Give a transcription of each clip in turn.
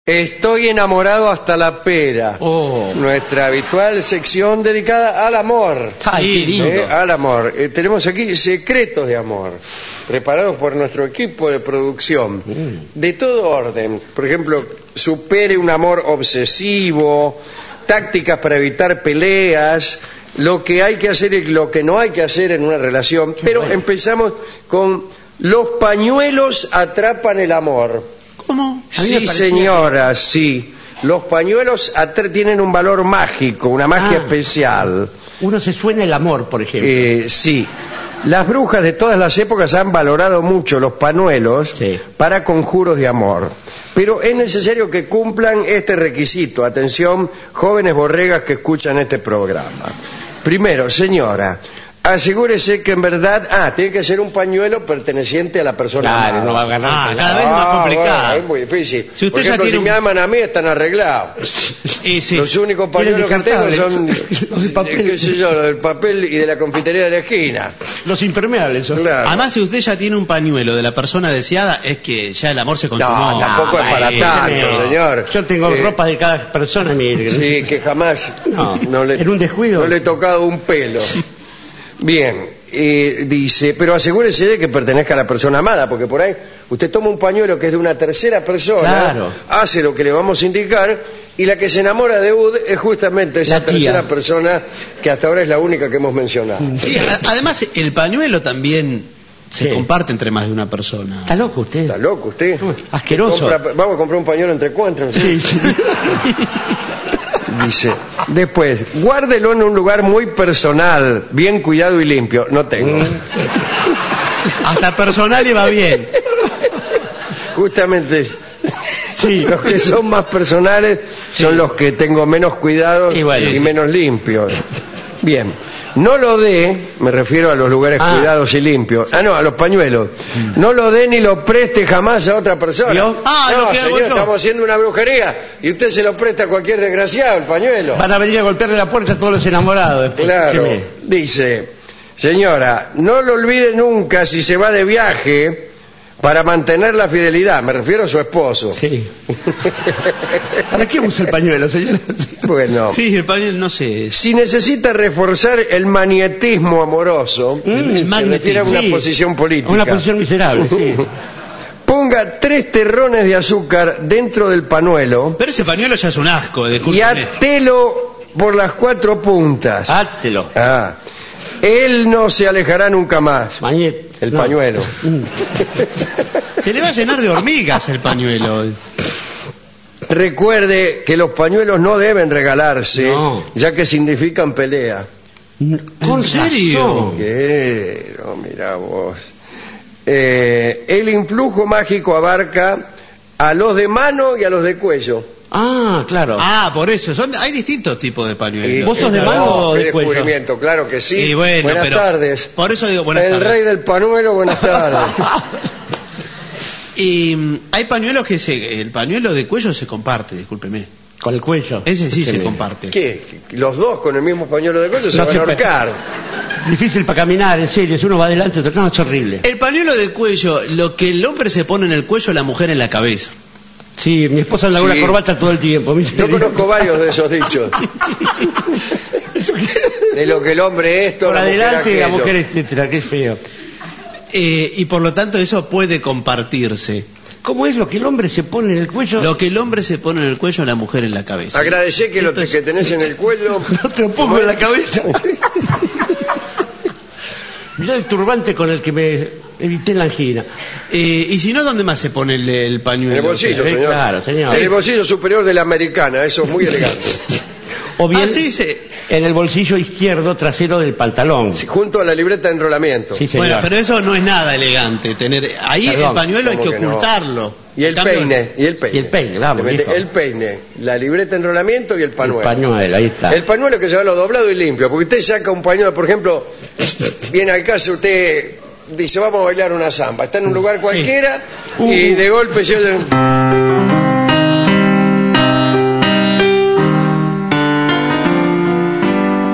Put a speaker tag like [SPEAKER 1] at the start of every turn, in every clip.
[SPEAKER 1] Estoy enamorado hasta la pera. Nuestra habitual sección dedicada al amor.
[SPEAKER 2] Ay, qué lindo.
[SPEAKER 1] Al amor. Tenemos aquí secretos de amor, preparados por nuestro equipo de producción, de todo orden. Por ejemplo, supere un amor obsesivo, tácticas para evitar peleas, lo que hay que hacer y lo que no hay que hacer en una relación. Pero empezamos con los pañuelos atrapan el amor.
[SPEAKER 2] ¿Cómo?
[SPEAKER 1] Sí, señora, sí. Los pañuelos tienen un valor mágico, una magia especial.
[SPEAKER 2] Uno se suena el amor, por ejemplo.
[SPEAKER 1] Sí. Las brujas de todas las épocas han valorado mucho los pañuelos para conjuros de amor. Pero es necesario que cumplan este requisito. Atención, jóvenes borregas que escuchan este programa. Primero, señora, asegúrese que en verdad... tiene que ser un pañuelo perteneciente a la persona amada.
[SPEAKER 2] No va a ganar.
[SPEAKER 3] Cada vez es más complicado.
[SPEAKER 1] Bueno, es muy difícil.
[SPEAKER 3] Si usted
[SPEAKER 1] por ejemplo,
[SPEAKER 3] ya tiene
[SPEAKER 1] si me aman a mí, están arreglados.
[SPEAKER 3] Sí.
[SPEAKER 1] Los únicos pañuelos que tengo son
[SPEAKER 2] los de papel.
[SPEAKER 1] qué sé yo, los del papel y de la confitería de la esquina.
[SPEAKER 2] Los impermeables.
[SPEAKER 1] Claro.
[SPEAKER 3] Además, si usted ya tiene un pañuelo de la persona deseada, es que ya el amor se consumó.
[SPEAKER 1] No, tampoco es para tanto, señor.
[SPEAKER 2] Yo tengo ropa de cada persona, mire.
[SPEAKER 1] Sí, que jamás
[SPEAKER 2] en un descuido
[SPEAKER 1] no le he tocado un pelo. Bien. Dice, pero asegúrese de que pertenezca a la persona amada, porque por ahí usted toma un pañuelo que es de una tercera persona, hace lo que le vamos a indicar, y la que se enamora de Ud es justamente esa tercera persona que hasta ahora es la única que hemos mencionado.
[SPEAKER 3] Sí, además el pañuelo también se comparte entre más de una persona.
[SPEAKER 2] ¿Está loco usted?
[SPEAKER 1] ¿Está loco usted?
[SPEAKER 2] Asqueroso.
[SPEAKER 1] Vamos a comprar un pañuelo entre cuatro.
[SPEAKER 2] Sí.
[SPEAKER 1] Dice, después, guárdelo en un lugar muy personal, bien cuidado y limpio. No tengo.
[SPEAKER 3] Hasta personal y va bien.
[SPEAKER 1] Justamente los que son más personales son los que tengo menos cuidados y menos limpios. Bien. No lo dé, me refiero a los lugares cuidados y limpios. No, a los pañuelos. No lo dé ni lo preste jamás a otra persona.
[SPEAKER 2] ¿Yo?
[SPEAKER 1] No, señor, estamos haciendo una brujería y usted se lo presta a cualquier desgraciado, el pañuelo.
[SPEAKER 2] Van a venir a golpearle la puerta a todos los enamorados después.
[SPEAKER 1] Claro. Dice, señora, no lo olvide nunca si se va de viaje para mantener la fidelidad. Me refiero a su esposo.
[SPEAKER 2] Sí. ¿Para qué usa el pañuelo, señor?
[SPEAKER 1] Bueno.
[SPEAKER 3] Sí, el pañuelo, no sé.
[SPEAKER 1] Si necesita reforzar el magnetismo amoroso, se refiere a una posición política.
[SPEAKER 2] Una posición miserable, sí.
[SPEAKER 1] Ponga 3 terrones de azúcar dentro del pañuelo.
[SPEAKER 3] Pero ese pañuelo ya es un asco,
[SPEAKER 1] y atelo por las 4 puntas.
[SPEAKER 2] Átelo.
[SPEAKER 1] Él no se alejará nunca más. El pañuelo.
[SPEAKER 3] Se le va a llenar de hormigas el pañuelo.
[SPEAKER 1] Recuerde que los pañuelos no deben regalarse, ya que significan pelea.
[SPEAKER 3] ¿En serio?
[SPEAKER 1] No, mira vos. El influjo mágico abarca a los de mano y a los de cuello.
[SPEAKER 2] Claro.
[SPEAKER 3] Por eso. Hay distintos tipos de pañuelos.
[SPEAKER 2] ¿Vos sos de mano o de cuello?
[SPEAKER 1] Descubrimiento, claro que sí.
[SPEAKER 3] Y bueno,
[SPEAKER 1] buenas tardes.
[SPEAKER 3] Por eso digo buenas tardes.
[SPEAKER 1] El rey del pañuelo, buenas tardes.
[SPEAKER 3] Y hay pañuelos que el pañuelo de cuello se comparte, discúlpeme.
[SPEAKER 2] Con el cuello.
[SPEAKER 3] Ese sí se comparte.
[SPEAKER 1] ¿Qué? ¿Los dos con el mismo pañuelo de cuello se van a ahorcar?
[SPEAKER 2] Difícil para caminar, en serio. Si uno va adelante, otro no, es horrible.
[SPEAKER 3] El pañuelo de cuello, lo que el hombre se pone en el cuello, la mujer en la cabeza.
[SPEAKER 2] Sí, mi esposa anda con una corbata todo el tiempo.
[SPEAKER 1] Yo conozco varios de esos dichos. De lo que el hombre es,
[SPEAKER 2] por adelante, la mujer, etcétera, que es feo.
[SPEAKER 3] Y por lo tanto eso puede compartirse.
[SPEAKER 2] ¿Cómo es lo que el hombre se pone en el cuello?
[SPEAKER 3] Lo que el hombre se pone en el cuello, la mujer en la cabeza.
[SPEAKER 1] Agradecé que lo que tenés en el cuello...
[SPEAKER 2] No te lo pongo en la cabeza. Mirá el turbante con el que me evité la angina.
[SPEAKER 3] Y si no, ¿dónde más se pone el pañuelo?
[SPEAKER 1] En el bolsillo, señor.
[SPEAKER 2] Claro, señor.
[SPEAKER 1] En el bolsillo superior de la americana, eso es muy elegante.
[SPEAKER 2] O bien en el bolsillo izquierdo trasero del pantalón.
[SPEAKER 1] Sí, junto a la libreta de enrolamiento.
[SPEAKER 2] Sí,
[SPEAKER 3] bueno, pero eso no es nada elegante. Ahí el pañuelo hay que ocultarlo.
[SPEAKER 1] No. Y el peine.
[SPEAKER 2] Y el peine, vamos,
[SPEAKER 1] el peine, la libreta de enrolamiento y el pañuelo.
[SPEAKER 2] El pañuelo, ahí está.
[SPEAKER 1] El pañuelo que lleva lo doblado y limpio. Porque usted saca un pañuelo, por ejemplo, viene al caso, usted dice, vamos a bailar una samba. Está en un lugar cualquiera y de golpe se oye...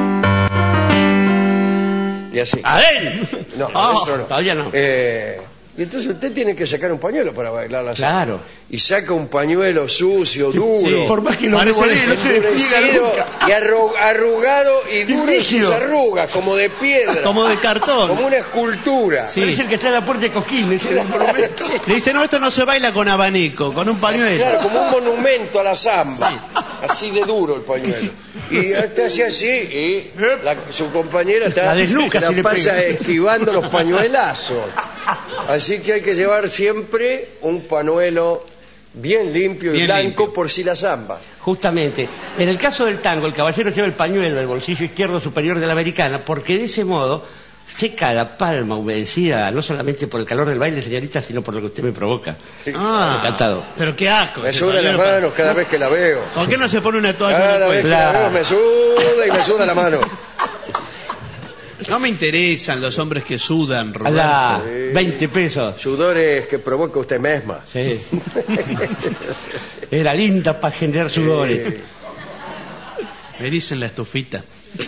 [SPEAKER 1] Y así.
[SPEAKER 2] ¡A él!
[SPEAKER 1] No, no.
[SPEAKER 2] Todavía no.
[SPEAKER 1] Y entonces usted tiene que sacar un pañuelo para bailar la samba.
[SPEAKER 2] Claro.
[SPEAKER 1] Y saca un pañuelo sucio, duro,
[SPEAKER 3] Sí.
[SPEAKER 2] Por más que lo
[SPEAKER 3] Parece
[SPEAKER 2] revolee, no se despliega
[SPEAKER 1] endurecido
[SPEAKER 2] nunca.
[SPEAKER 1] y arrugado y duro en sus
[SPEAKER 2] rígido.
[SPEAKER 1] arrugas, como de piedra,
[SPEAKER 3] Como de cartón.
[SPEAKER 1] como una escultura.
[SPEAKER 3] Sí.
[SPEAKER 2] Parece el que está en la puerta de Coquín, ese es el monumento.
[SPEAKER 3] Le dice, no, esto no se baila con abanico, con un pañuelo.
[SPEAKER 1] Claro, como un monumento a la samba. Así de duro el pañuelo. Y está así y su compañera está,
[SPEAKER 2] La desnuca
[SPEAKER 1] la
[SPEAKER 2] si le
[SPEAKER 1] pasa
[SPEAKER 2] pega.
[SPEAKER 1] esquivando los pañuelazos. Así que hay que llevar siempre un pañuelo bien limpio y
[SPEAKER 3] Bien
[SPEAKER 1] blanco
[SPEAKER 3] limpio.
[SPEAKER 1] por si la zamba.
[SPEAKER 2] Justamente. En el caso del tango, el caballero lleva el pañuelo del bolsillo izquierdo superior de la americana, porque de ese modo seca la palma humedecida, no solamente por el calor del baile, señorita, sino por lo que usted me provoca. Encantado.
[SPEAKER 3] Pero qué asco.
[SPEAKER 1] Me
[SPEAKER 3] ese
[SPEAKER 1] sudan las
[SPEAKER 3] pañuelo.
[SPEAKER 1] manos cada vez que la veo.
[SPEAKER 3] ¿Por qué no se pone una toalla en
[SPEAKER 1] Cada
[SPEAKER 3] el
[SPEAKER 1] vez que
[SPEAKER 3] cuello?
[SPEAKER 1] la veo me suda y me suda la mano.
[SPEAKER 3] No me interesan los hombres que sudan, Roberto.
[SPEAKER 2] Alá, 20 pesos.
[SPEAKER 1] Sudores que provoca usted misma.
[SPEAKER 2] Sí. Era linda para generar sudores.
[SPEAKER 3] Me dicen la estufita.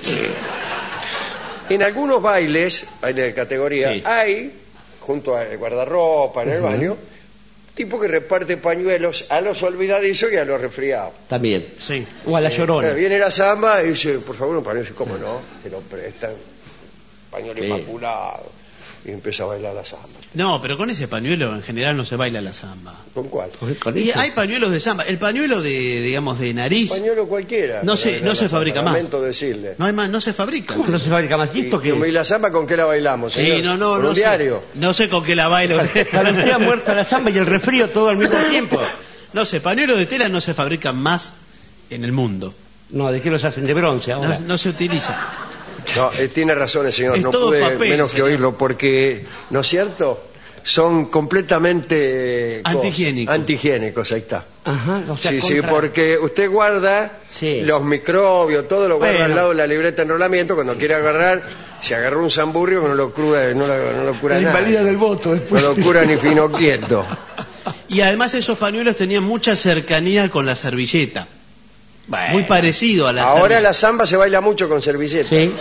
[SPEAKER 1] En algunos bailes de categoría,
[SPEAKER 2] Sí.
[SPEAKER 1] hay, junto al guardarropa en el baño, tipo que reparte pañuelos a los olvidadizos y a los resfriados.
[SPEAKER 2] También.
[SPEAKER 3] Sí.
[SPEAKER 2] O a la llorona.
[SPEAKER 1] Viene la samba y dice, por favor, un pañuelo. ¿Cómo no? Se lo prestan. Pañuelo
[SPEAKER 2] Sí.
[SPEAKER 1] inmaculado. Y empieza a bailar la samba.
[SPEAKER 3] No, pero con ese pañuelo en general no se baila la samba.
[SPEAKER 1] ¿Con cuál?
[SPEAKER 2] Con
[SPEAKER 3] Y
[SPEAKER 2] eso.
[SPEAKER 3] hay pañuelos de samba. El pañuelo de, digamos, de nariz,
[SPEAKER 1] Pañuelo cualquiera.
[SPEAKER 3] No se- no se fabrica más.
[SPEAKER 1] Lamento decirle.
[SPEAKER 3] no hay más, no se fabrica.
[SPEAKER 2] ¿Cómo no se fabrica más? ¿Y esto qué?
[SPEAKER 1] ¿Y la samba con qué la bailamos, señor?
[SPEAKER 3] Sí, no,
[SPEAKER 1] ¿Con un
[SPEAKER 3] sé.
[SPEAKER 1] diario?
[SPEAKER 3] No sé con qué la bailo.
[SPEAKER 2] La vencida muerta la samba y el resfrío todo al mismo tiempo.
[SPEAKER 3] No sé, pañuelos de tela no se fabrican más en el mundo.
[SPEAKER 2] No, ¿de qué los hacen? De bronce ahora.
[SPEAKER 3] No se utiliza.
[SPEAKER 1] No, tiene razón el señor,
[SPEAKER 3] Es
[SPEAKER 1] no
[SPEAKER 3] todo
[SPEAKER 1] pude
[SPEAKER 3] papel,
[SPEAKER 1] menos que
[SPEAKER 3] señor.
[SPEAKER 1] oírlo, porque, ¿no es cierto? Son completamente
[SPEAKER 3] Antihigiénicos.
[SPEAKER 1] antihigiénicos, ahí está.
[SPEAKER 2] Ajá, o sea,
[SPEAKER 1] Sí, sí,
[SPEAKER 2] contra-
[SPEAKER 1] porque usted guarda
[SPEAKER 2] Sí.
[SPEAKER 1] los microbios, todo lo guarda
[SPEAKER 2] Bueno.
[SPEAKER 1] al lado de la libreta de enrolamiento. Cuando quiere agarrar, se agarró un zamburrio que no lo cura, no lo cura
[SPEAKER 2] La
[SPEAKER 1] nada.
[SPEAKER 2] invalida del voto
[SPEAKER 1] No
[SPEAKER 2] después.
[SPEAKER 1] lo cura ni fino quieto.
[SPEAKER 3] Y además esos pañuelos tenían mucha cercanía con la servilleta.
[SPEAKER 2] Bueno.
[SPEAKER 3] Muy parecido a la
[SPEAKER 1] Ahora
[SPEAKER 3] servilleta.
[SPEAKER 1] la samba se baila mucho con servilleta.
[SPEAKER 2] Sí,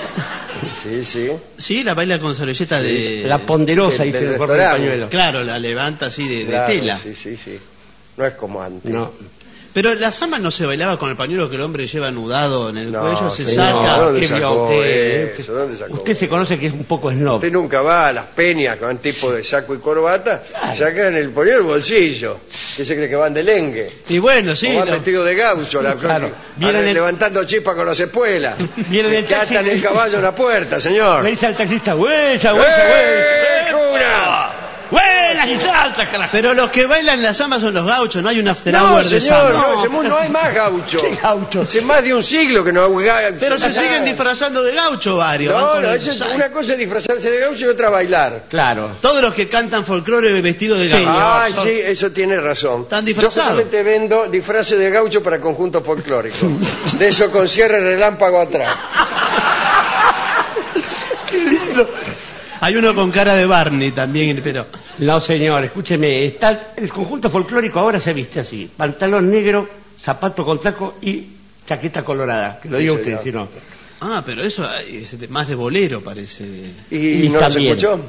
[SPEAKER 1] Sí, sí.
[SPEAKER 3] Sí, la baila con servilleta de...
[SPEAKER 2] la ponderosa,
[SPEAKER 1] del
[SPEAKER 2] dice el
[SPEAKER 1] restaurante.
[SPEAKER 2] pañuelo.
[SPEAKER 3] Claro, la levanta así de
[SPEAKER 1] Claro,
[SPEAKER 3] tela.
[SPEAKER 1] Sí, sí, sí. No es como antes.
[SPEAKER 2] No.
[SPEAKER 3] Pero la samba no se bailaba con el pañuelo que el hombre lleva anudado en el
[SPEAKER 1] No,
[SPEAKER 3] cuello, se
[SPEAKER 1] señor,
[SPEAKER 3] saca.
[SPEAKER 1] ¿dónde
[SPEAKER 2] ¿Qué
[SPEAKER 1] sacó
[SPEAKER 2] vio usted?
[SPEAKER 1] eso? ¿Dónde sacó
[SPEAKER 2] Usted se
[SPEAKER 1] eso?
[SPEAKER 2] conoce que es un poco snob.
[SPEAKER 1] Usted nunca va a las peñas con tipo de saco y corbata,
[SPEAKER 2] Claro.
[SPEAKER 1] sacan el pollo del bolsillo. ¿Qué se cree que van de lengue?
[SPEAKER 3] Y bueno, sí.
[SPEAKER 1] O van
[SPEAKER 3] lo-
[SPEAKER 1] vestidos de gaucho,
[SPEAKER 2] Claro. Vienen en-
[SPEAKER 1] levantando chispas con las espuelas.
[SPEAKER 2] Vienen en
[SPEAKER 1] Que
[SPEAKER 2] taxi
[SPEAKER 1] atan
[SPEAKER 2] y-
[SPEAKER 1] el caballo en la puerta, señor.
[SPEAKER 2] Le dice al taxista, ¡huella,
[SPEAKER 1] ¡Eh, cura!
[SPEAKER 2] ¡Huela y salta, carajo!
[SPEAKER 3] Pero los que bailan la samba son los gauchos, no hay un after
[SPEAKER 1] No,
[SPEAKER 3] hour de
[SPEAKER 1] señor,
[SPEAKER 3] samba.
[SPEAKER 1] no, ese mundo no hay más gaucho.
[SPEAKER 2] ¿Qué gaucho?
[SPEAKER 1] Hace más de un siglo que no hay gaucho.
[SPEAKER 3] Pero se siguen disfrazando de gaucho varios. van
[SPEAKER 1] No,
[SPEAKER 3] con
[SPEAKER 1] no,
[SPEAKER 3] el
[SPEAKER 1] eso es-
[SPEAKER 3] saco.
[SPEAKER 1] una cosa es disfrazarse de gaucho y otra bailar.
[SPEAKER 2] Claro.
[SPEAKER 3] Todos los que cantan folclore vestidos de gaucho.
[SPEAKER 1] Ay, sí, eso tiene razón.
[SPEAKER 3] Están
[SPEAKER 1] Yo
[SPEAKER 3] disfrazados.
[SPEAKER 1] justamente vendo disfraces de gaucho para conjuntos folclóricos. De eso con cierre relámpago atrás.
[SPEAKER 3] Hay uno con cara de Barney también, pero...
[SPEAKER 2] No, señor, escúcheme. Está, el conjunto folclórico ahora se viste así. Pantalón negro, zapato con taco y chaqueta colorada. Que lo
[SPEAKER 1] Sí,
[SPEAKER 2] diga
[SPEAKER 1] señor.
[SPEAKER 2] usted, si no.
[SPEAKER 3] Ah, pero eso es más de bolero, parece.
[SPEAKER 1] ¿Y no se
[SPEAKER 2] también.
[SPEAKER 1] escuchó?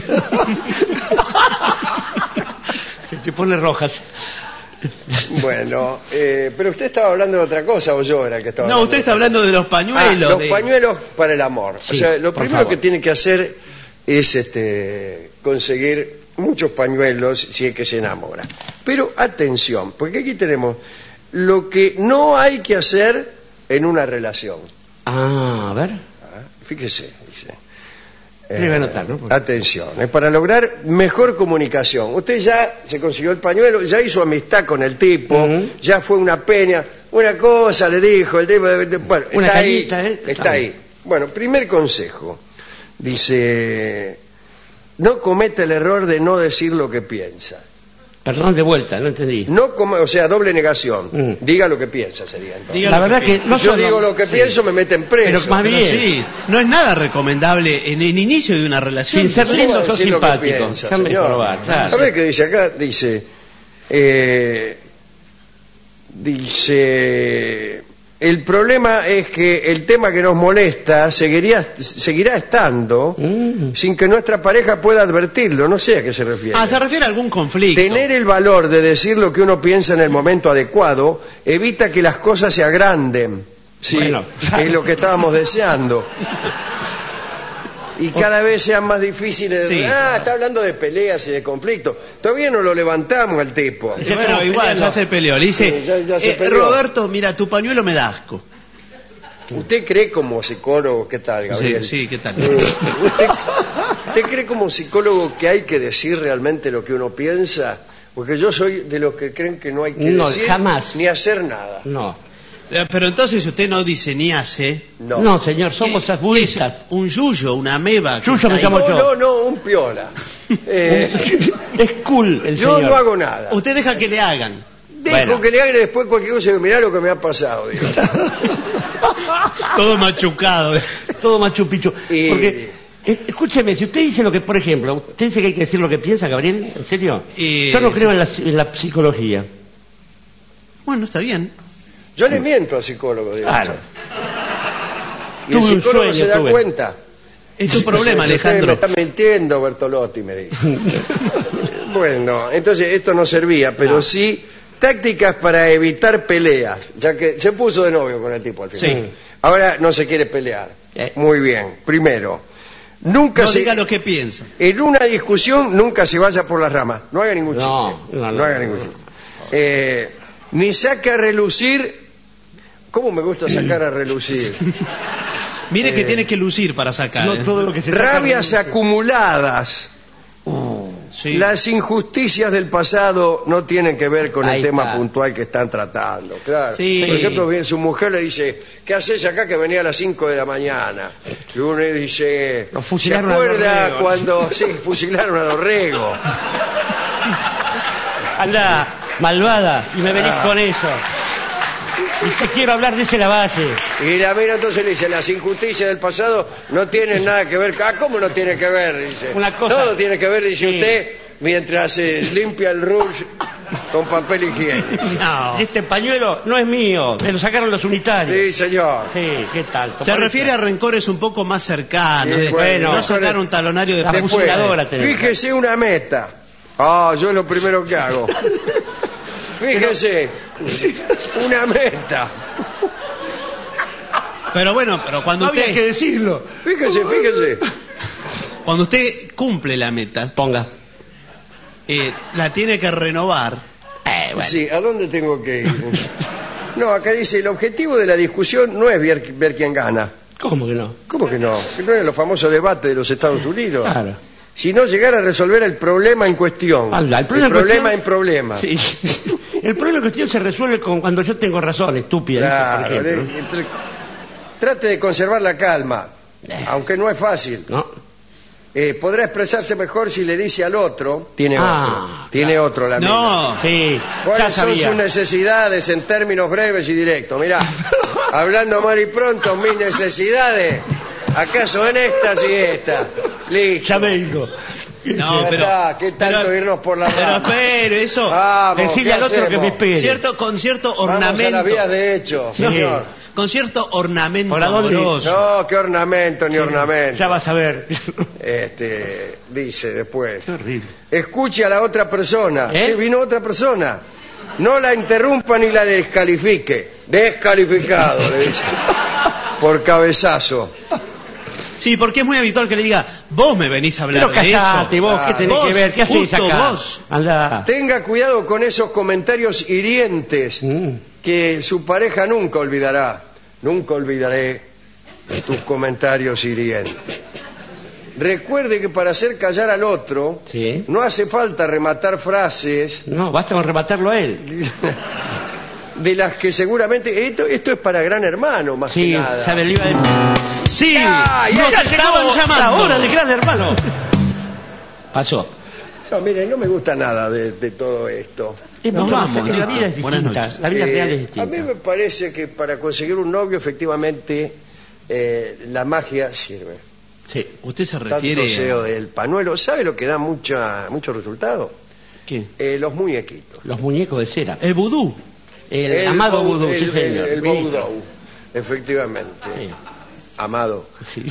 [SPEAKER 2] Se te pone rojas.
[SPEAKER 1] Bueno, pero usted estaba hablando de otra cosa o yo era el que estaba
[SPEAKER 3] No,
[SPEAKER 1] hablando
[SPEAKER 3] usted
[SPEAKER 1] de
[SPEAKER 3] está
[SPEAKER 1] otra
[SPEAKER 3] hablando de los
[SPEAKER 1] cosa?
[SPEAKER 3] pañuelos.
[SPEAKER 1] Los
[SPEAKER 3] de-
[SPEAKER 1] pañuelos para el amor.
[SPEAKER 2] Sí,
[SPEAKER 1] o sea, lo
[SPEAKER 2] por
[SPEAKER 1] primero
[SPEAKER 2] favor.
[SPEAKER 1] que tiene que hacer es conseguir muchos pañuelos si es que se enamora. Pero atención, porque aquí tenemos lo que no hay que hacer en una relación.
[SPEAKER 2] Ah, a ver.
[SPEAKER 1] Fíjese, dice.
[SPEAKER 2] Le voy a anotar, ¿no? Porque-
[SPEAKER 1] Atención, para lograr mejor comunicación. Usted ya se consiguió el pañuelo, ya hizo amistad con el tipo,
[SPEAKER 2] Ujú.
[SPEAKER 1] ya fue una peña, una cosa le dijo el tipo, bueno,
[SPEAKER 2] Una
[SPEAKER 1] está
[SPEAKER 2] cañita,
[SPEAKER 1] ahí,
[SPEAKER 2] ¿eh?
[SPEAKER 1] está ahí. Bueno, primer consejo, dice, no cometa el error de no decir lo que piensa.
[SPEAKER 2] Perdón, de vuelta, no entendí.
[SPEAKER 1] O sea, doble negación.
[SPEAKER 2] Mm.
[SPEAKER 1] Diga lo que piensa sería entonces.
[SPEAKER 3] Diga
[SPEAKER 2] La
[SPEAKER 3] lo
[SPEAKER 2] verdad que
[SPEAKER 3] piensa.
[SPEAKER 2] no
[SPEAKER 1] Yo
[SPEAKER 2] solo-
[SPEAKER 1] digo lo que
[SPEAKER 2] sí.
[SPEAKER 1] pienso, me meten preso.
[SPEAKER 2] Pero más
[SPEAKER 3] Pero
[SPEAKER 2] bien.
[SPEAKER 3] sí, no es nada recomendable en el inicio de una relación.
[SPEAKER 2] Sin ser
[SPEAKER 1] ¿Cómo
[SPEAKER 2] lindo,
[SPEAKER 1] va a
[SPEAKER 2] sos
[SPEAKER 1] decir lo que
[SPEAKER 2] simpático.
[SPEAKER 1] piensa,
[SPEAKER 2] Déjame
[SPEAKER 1] señor?
[SPEAKER 2] probar, claro.
[SPEAKER 1] A ver qué dice acá. Dice, El problema es que el tema que nos molesta seguirá estando sin que nuestra pareja pueda advertirlo. No sé a qué se refiere.
[SPEAKER 3] Se refiere a algún conflicto.
[SPEAKER 1] Tener el valor de decir lo que uno piensa en el momento adecuado evita que las cosas se agranden. Sí,
[SPEAKER 2] bueno.
[SPEAKER 1] es lo que estábamos deseando. Y cada vez sean más difíciles.
[SPEAKER 3] Sí.
[SPEAKER 1] Está hablando de peleas y de conflictos. Todavía no lo levantamos al tipo.
[SPEAKER 3] Y bueno, igual, ya se peleó. Le dice,
[SPEAKER 1] Sí, ya se peleó.
[SPEAKER 3] Roberto, mira, tu pañuelo me da asco.
[SPEAKER 1] ¿Usted cree como psicólogo, qué tal, Gabriel?
[SPEAKER 3] Sí, ¿qué tal?
[SPEAKER 1] ¿Usted cree como psicólogo que hay que decir realmente lo que uno piensa? Porque yo soy de los que creen que no hay que decir
[SPEAKER 2] jamás.
[SPEAKER 1] ni hacer nada.
[SPEAKER 2] No.
[SPEAKER 3] Pero entonces usted no dice ni hace.
[SPEAKER 2] No, señor, somos
[SPEAKER 3] ¿Qué
[SPEAKER 2] budistas.
[SPEAKER 3] es? ¿Un yuyo, una ameba?
[SPEAKER 2] Yuyo me llamo yo.
[SPEAKER 1] No, un piola.
[SPEAKER 2] Es cool el
[SPEAKER 1] Yo
[SPEAKER 2] señor.
[SPEAKER 1] no hago nada.
[SPEAKER 3] Usted deja que le hagan.
[SPEAKER 1] Dejo
[SPEAKER 2] Bueno.
[SPEAKER 1] que le hagan y después cualquier cosa, mirá lo que me ha pasado. Digo.
[SPEAKER 3] Todo machucado.
[SPEAKER 2] Todo Machu Picchu.
[SPEAKER 1] Y-
[SPEAKER 2] Porque, escúcheme, si usted dice lo que, por ejemplo, usted dice que hay que decir lo que piensa, Gabriel, ¿en serio? Yo no creo en la psicología.
[SPEAKER 3] Bueno, está bien.
[SPEAKER 1] Yo le miento al psicólogo, digo.
[SPEAKER 2] Claro.
[SPEAKER 1] Y el
[SPEAKER 2] Tuve un
[SPEAKER 1] psicólogo
[SPEAKER 2] sueño,
[SPEAKER 1] se da
[SPEAKER 2] tuve.
[SPEAKER 1] cuenta.
[SPEAKER 3] Es tu problema,
[SPEAKER 1] Usted
[SPEAKER 3] Alejandro.
[SPEAKER 1] me está mintiendo, Bertolotti, me dice. Bueno, entonces esto no servía, pero
[SPEAKER 2] No.
[SPEAKER 1] sí tácticas para evitar peleas, ya que se puso de novio con el tipo al final.
[SPEAKER 3] Sí.
[SPEAKER 1] Ahora no se quiere pelear.
[SPEAKER 2] Eh.
[SPEAKER 1] Muy bien. Primero, nunca
[SPEAKER 3] No
[SPEAKER 1] se...
[SPEAKER 3] diga lo que piensa.
[SPEAKER 1] En una discusión nunca se vaya por las ramas. No haga ningún chiste.
[SPEAKER 2] No.
[SPEAKER 1] Haga ningún chiste. Ni saque a relucir. ¿Cómo me gusta sacar a relucir?
[SPEAKER 3] Mire que tiene que lucir para sacar.
[SPEAKER 2] No todo lo que se saca
[SPEAKER 1] Rabias acumuladas.
[SPEAKER 3] Sí.
[SPEAKER 1] Las injusticias del pasado no tienen que ver con el
[SPEAKER 2] Ahí
[SPEAKER 1] tema
[SPEAKER 2] está.
[SPEAKER 1] puntual que están tratando. Claro.
[SPEAKER 3] Sí.
[SPEAKER 1] Por ejemplo, bien, su mujer le dice, ¿qué haces acá que venía a las 5 de la mañana? Y uno le dice,
[SPEAKER 2] Lo
[SPEAKER 1] ¿se
[SPEAKER 2] fusilaron a
[SPEAKER 1] acuerda
[SPEAKER 2] Dorrego?
[SPEAKER 1] cuando fusilaron a Dorrego?
[SPEAKER 2] Anda, malvada, y me venís con eso. Y te quiero hablar de ese Lavalle.
[SPEAKER 1] Y la mina entonces le dice, las injusticias del pasado no tienen nada que ver. ¿Cómo no tiene que ver? Dice.
[SPEAKER 2] Una cosa-
[SPEAKER 1] Todo tiene que ver, dice
[SPEAKER 2] Sí.
[SPEAKER 1] usted, mientras se limpia el rouge con papel higiénico.
[SPEAKER 3] No.
[SPEAKER 2] Y este pañuelo no es mío, me lo sacaron los unitarios.
[SPEAKER 1] Sí, señor.
[SPEAKER 2] Sí, ¿qué tal?
[SPEAKER 3] Se refiere a rencores un poco más cercanos.
[SPEAKER 1] Sí,
[SPEAKER 3] de-
[SPEAKER 1] bueno,
[SPEAKER 3] no sacar un talonario de
[SPEAKER 2] la
[SPEAKER 3] frente.
[SPEAKER 2] fusiladora tenemos.
[SPEAKER 1] Fíjese una meta. Yo es lo primero que hago. Fíjese, una meta.
[SPEAKER 3] Pero bueno, pero cuando
[SPEAKER 2] No había que
[SPEAKER 3] usted,
[SPEAKER 2] decirlo.
[SPEAKER 1] Fíjese.
[SPEAKER 3] cuando usted cumple la meta,
[SPEAKER 2] Ponga.
[SPEAKER 3] la tiene que renovar.
[SPEAKER 2] Bueno.
[SPEAKER 1] Sí, ¿a dónde tengo que ir? No, acá dice, el objetivo de la discusión no es ver quién gana.
[SPEAKER 2] ¿Cómo que no?
[SPEAKER 1] ¿Cómo que no? Si no es los famosos debates de los Estados Unidos.
[SPEAKER 2] Claro.
[SPEAKER 1] Sino llegar a resolver el problema en cuestión.
[SPEAKER 2] Anda,
[SPEAKER 1] el problema en problema.
[SPEAKER 2] Sí. El problema en cuestión se resuelve cuando yo tengo razón, estúpida.
[SPEAKER 1] Claro,
[SPEAKER 2] dice, por ejemplo.
[SPEAKER 1] trate de conservar la calma, aunque no es fácil.
[SPEAKER 2] ¿No?
[SPEAKER 1] Podrá expresarse mejor si le dice al otro, tiene
[SPEAKER 2] claro.
[SPEAKER 1] otro la mina.
[SPEAKER 3] No.
[SPEAKER 2] Sí, ya
[SPEAKER 1] ¿Cuáles son
[SPEAKER 2] sabía.
[SPEAKER 1] sus necesidades en términos breves y directos? Mirá, hablando mal y pronto, mis necesidades, ¿acaso en estas y estas? Listo.
[SPEAKER 2] Ya vengo.
[SPEAKER 3] No,
[SPEAKER 1] Ya
[SPEAKER 3] pero,
[SPEAKER 1] está, ¿qué tanto
[SPEAKER 3] pero-
[SPEAKER 1] irnos por la
[SPEAKER 3] Pero
[SPEAKER 1] rama?
[SPEAKER 3] espere, eso.
[SPEAKER 1] Vamos,
[SPEAKER 2] Decirle
[SPEAKER 1] ¿qué
[SPEAKER 2] al otro que
[SPEAKER 1] hacemos?
[SPEAKER 2] me espere.
[SPEAKER 3] Con cierto
[SPEAKER 1] Vamos a
[SPEAKER 3] ornamento.
[SPEAKER 1] las vías de hecho,
[SPEAKER 2] Sí.
[SPEAKER 1] señor.
[SPEAKER 3] Con cierto ornamento
[SPEAKER 2] ¿Por a dónde?
[SPEAKER 3] amoroso.
[SPEAKER 1] No, qué ornamento ni ornamento.
[SPEAKER 2] Ya vas a ver.
[SPEAKER 1] Dice después.
[SPEAKER 2] Es horrible.
[SPEAKER 1] Escuche a la otra persona.
[SPEAKER 2] ¿Eh?
[SPEAKER 1] Que vino otra persona. No la interrumpa ni la descalifique. Descalificado, le dice. Por cabezazo.
[SPEAKER 3] Sí, porque es muy habitual que le diga, vos me venís a hablar
[SPEAKER 2] Pero
[SPEAKER 3] de
[SPEAKER 2] callate,
[SPEAKER 3] eso.
[SPEAKER 2] vos, ¿qué tenés
[SPEAKER 3] Vos,
[SPEAKER 2] que ver? ¿Qué haces
[SPEAKER 3] justo
[SPEAKER 2] acá?
[SPEAKER 3] vos.
[SPEAKER 2] Anda.
[SPEAKER 1] Tenga cuidado con esos comentarios hirientes que su pareja nunca olvidará. Nunca olvidaré tus comentarios hirientes. Recuerde que para hacer callar al otro
[SPEAKER 2] Sí.
[SPEAKER 1] no hace falta rematar frases
[SPEAKER 2] No, basta con rematarlo a él.
[SPEAKER 1] de las que seguramente... Esto es para Gran Hermano, más
[SPEAKER 2] Sí,
[SPEAKER 1] que nada.
[SPEAKER 2] sabe, le iba a decir.
[SPEAKER 3] Sí,
[SPEAKER 1] ¡Ay,
[SPEAKER 3] nos
[SPEAKER 1] ya
[SPEAKER 3] estaban
[SPEAKER 2] La
[SPEAKER 3] llamando.
[SPEAKER 2] hora de Gran Hermano. Pasó.
[SPEAKER 1] No, mire, no me gusta nada de todo esto.
[SPEAKER 3] Nos vamos,
[SPEAKER 2] La vida es
[SPEAKER 3] Buenas
[SPEAKER 2] distinta.
[SPEAKER 3] noches.
[SPEAKER 2] La vida real es
[SPEAKER 1] A
[SPEAKER 2] distinta.
[SPEAKER 1] mí me parece que para conseguir un novio, efectivamente, la magia sirve.
[SPEAKER 2] Sí.
[SPEAKER 3] Usted se
[SPEAKER 1] Tanto
[SPEAKER 3] refiere
[SPEAKER 1] deseo del pañuelo. ¿Sabe lo que da mucho resultado?
[SPEAKER 3] ¿Qué?
[SPEAKER 1] Los muñequitos.
[SPEAKER 2] Los muñecos de cera.
[SPEAKER 3] El vudú.
[SPEAKER 2] El amado vudú, sí, señor.
[SPEAKER 1] El
[SPEAKER 2] Listo.
[SPEAKER 1] vudú, efectivamente.
[SPEAKER 2] Sí.
[SPEAKER 1] Amado.
[SPEAKER 2] Sí.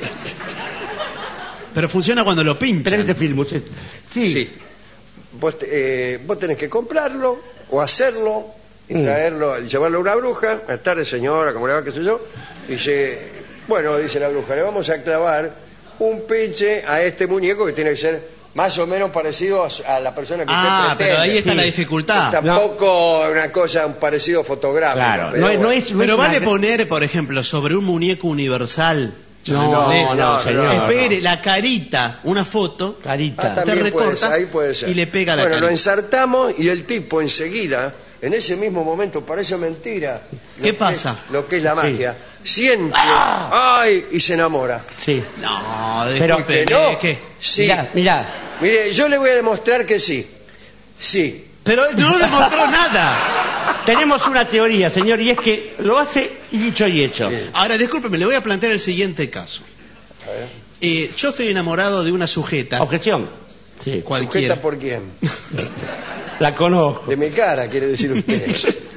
[SPEAKER 3] Pero funciona cuando lo
[SPEAKER 2] Pero
[SPEAKER 3] pinchan.
[SPEAKER 2] este film, usted... Sí.
[SPEAKER 1] Sí. Vos tenés que comprarlo o hacerlo y traerlo, llevarlo a una bruja. Buenas tardes, señora, ¿cómo le va? ¿Qué sé yo? Dice, bueno, dice la bruja, le vamos a clavar un pinche a este muñeco que tiene que ser más o menos parecido a la persona que usted pretende.
[SPEAKER 3] Pero ahí está
[SPEAKER 2] Sí.
[SPEAKER 3] la dificultad.
[SPEAKER 1] Tampoco una cosa, un parecido fotográfico.
[SPEAKER 2] Claro,
[SPEAKER 1] pero
[SPEAKER 2] no
[SPEAKER 1] bueno.
[SPEAKER 2] es
[SPEAKER 3] Pero
[SPEAKER 2] una-
[SPEAKER 3] vale poner, por ejemplo, sobre un muñeco universal.
[SPEAKER 2] No, señor.
[SPEAKER 3] Espere, la carita, una foto.
[SPEAKER 2] Carita.
[SPEAKER 1] También
[SPEAKER 3] Te
[SPEAKER 1] puede
[SPEAKER 3] recorta
[SPEAKER 1] ser, ahí puede ser.
[SPEAKER 3] y le pega la
[SPEAKER 1] Bueno, lo
[SPEAKER 3] carita.
[SPEAKER 1] ensartamos y el tipo enseguida, en ese mismo momento, parece mentira.
[SPEAKER 3] ¿Qué
[SPEAKER 1] lo
[SPEAKER 3] pasa?
[SPEAKER 1] que es- lo que es la
[SPEAKER 2] Sí.
[SPEAKER 1] magia. Siente, ¡ay! Y se enamora.
[SPEAKER 2] Sí.
[SPEAKER 3] No,
[SPEAKER 2] Pero-
[SPEAKER 3] disculpe,
[SPEAKER 1] ¿Que no?
[SPEAKER 3] es que-
[SPEAKER 1] Sí.
[SPEAKER 2] Mirá.
[SPEAKER 1] Mire, yo le voy a demostrar que sí. Sí.
[SPEAKER 3] Pero no demostró nada.
[SPEAKER 2] Tenemos una teoría, señor, y es que lo hace y dicho y hecho.
[SPEAKER 3] Ahora, discúlpeme, le voy a plantear el siguiente caso. Yo estoy enamorado de una sujeta,
[SPEAKER 2] Objeción. Sí.
[SPEAKER 3] cualquiera.
[SPEAKER 1] ¿Sujeta por quién?
[SPEAKER 2] La conozco.
[SPEAKER 1] De mi cara, quiere decir usted.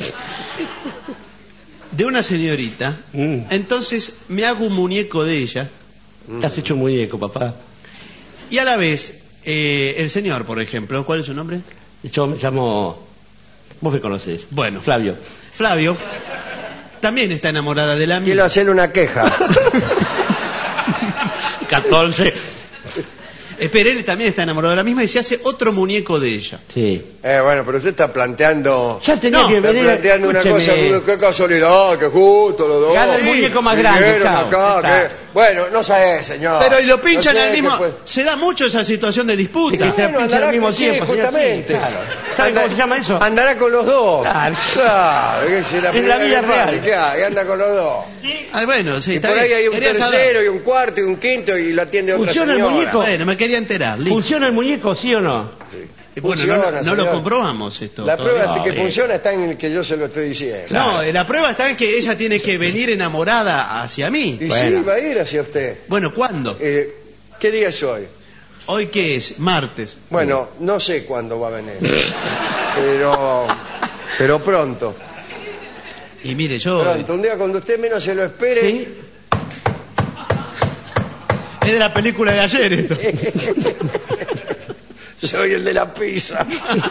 [SPEAKER 3] De una señorita. Entonces me hago un muñeco de ella.
[SPEAKER 2] Te has hecho un muñeco, papá.
[SPEAKER 3] Y a la vez, el señor, por ejemplo, ¿cuál es su nombre?
[SPEAKER 2] Yo me llamo... Vos me conocés.
[SPEAKER 3] Bueno.
[SPEAKER 2] Flavio.
[SPEAKER 3] Flavio. También está enamorada de la
[SPEAKER 1] Quiero
[SPEAKER 3] mía.
[SPEAKER 1] hacerle una queja.
[SPEAKER 2] 14.
[SPEAKER 3] Espera, él también está enamorado de la misma y se hace otro muñeco de ella.
[SPEAKER 2] Sí.
[SPEAKER 1] Bueno, pero usted está planteando...
[SPEAKER 2] Ya tenía
[SPEAKER 3] No,
[SPEAKER 2] que
[SPEAKER 1] Está
[SPEAKER 2] venir...
[SPEAKER 1] planteando una cosa,
[SPEAKER 2] escúcheme.
[SPEAKER 1] qué casualidad, que justo los dos.
[SPEAKER 2] Gana el muñeco más grande,
[SPEAKER 1] vinieron
[SPEAKER 2] chao,
[SPEAKER 1] acá,
[SPEAKER 2] ya está.
[SPEAKER 1] que- Bueno, no sé, señor.
[SPEAKER 3] Pero y lo pinchan
[SPEAKER 1] No sé
[SPEAKER 3] al
[SPEAKER 1] qué
[SPEAKER 3] mismo.
[SPEAKER 1] fue.
[SPEAKER 3] Se da mucho esa situación de
[SPEAKER 2] Y que
[SPEAKER 3] disputa.
[SPEAKER 2] se la
[SPEAKER 1] Bueno,
[SPEAKER 2] pinchan
[SPEAKER 1] andará
[SPEAKER 2] al mismo
[SPEAKER 1] con- sí,
[SPEAKER 2] tiempo, señor.
[SPEAKER 1] justamente.
[SPEAKER 2] Sí, claro. ¿Sabe cómo se llama eso?
[SPEAKER 1] Andará con los dos.
[SPEAKER 2] Claro.
[SPEAKER 1] Claro, que es la
[SPEAKER 2] En la
[SPEAKER 1] primera
[SPEAKER 2] vida
[SPEAKER 1] vez más,
[SPEAKER 2] real.
[SPEAKER 1] ¿y qué hay? Anda con los dos.
[SPEAKER 3] Ah, bueno, sí,
[SPEAKER 1] Y
[SPEAKER 3] está
[SPEAKER 1] por ahí
[SPEAKER 3] bien.
[SPEAKER 1] hay un
[SPEAKER 3] Quería saber.
[SPEAKER 1] tercero y un cuarto y un quinto y lo atiende otra
[SPEAKER 2] ¿Funciona el
[SPEAKER 1] señora.
[SPEAKER 2] muñeco?
[SPEAKER 3] Bueno, me quería enterar. listo.
[SPEAKER 2] ¿Funciona el muñeco, sí o no?
[SPEAKER 3] Bueno,
[SPEAKER 1] Funciona,
[SPEAKER 3] no lo
[SPEAKER 1] señor.
[SPEAKER 3] comprobamos esto.
[SPEAKER 1] La
[SPEAKER 3] todavía.
[SPEAKER 1] prueba de que
[SPEAKER 2] bien.
[SPEAKER 1] funciona está en el que yo se lo estoy diciendo.
[SPEAKER 3] No, la prueba está en que ella tiene que venir enamorada hacia mí.
[SPEAKER 1] Y
[SPEAKER 2] Bueno.
[SPEAKER 1] sí, va a ir hacia usted.
[SPEAKER 3] Bueno, ¿cuándo?
[SPEAKER 1] ¿Qué día es hoy?
[SPEAKER 3] ¿Hoy qué es? Martes.
[SPEAKER 1] Bueno, no sé cuándo va a venir. pero pronto.
[SPEAKER 3] Y mire, yo...
[SPEAKER 1] Pronto, un día cuando usted menos se lo espere.
[SPEAKER 2] Sí.
[SPEAKER 3] Es de la película de ayer esto.
[SPEAKER 1] Soy el de la pizza.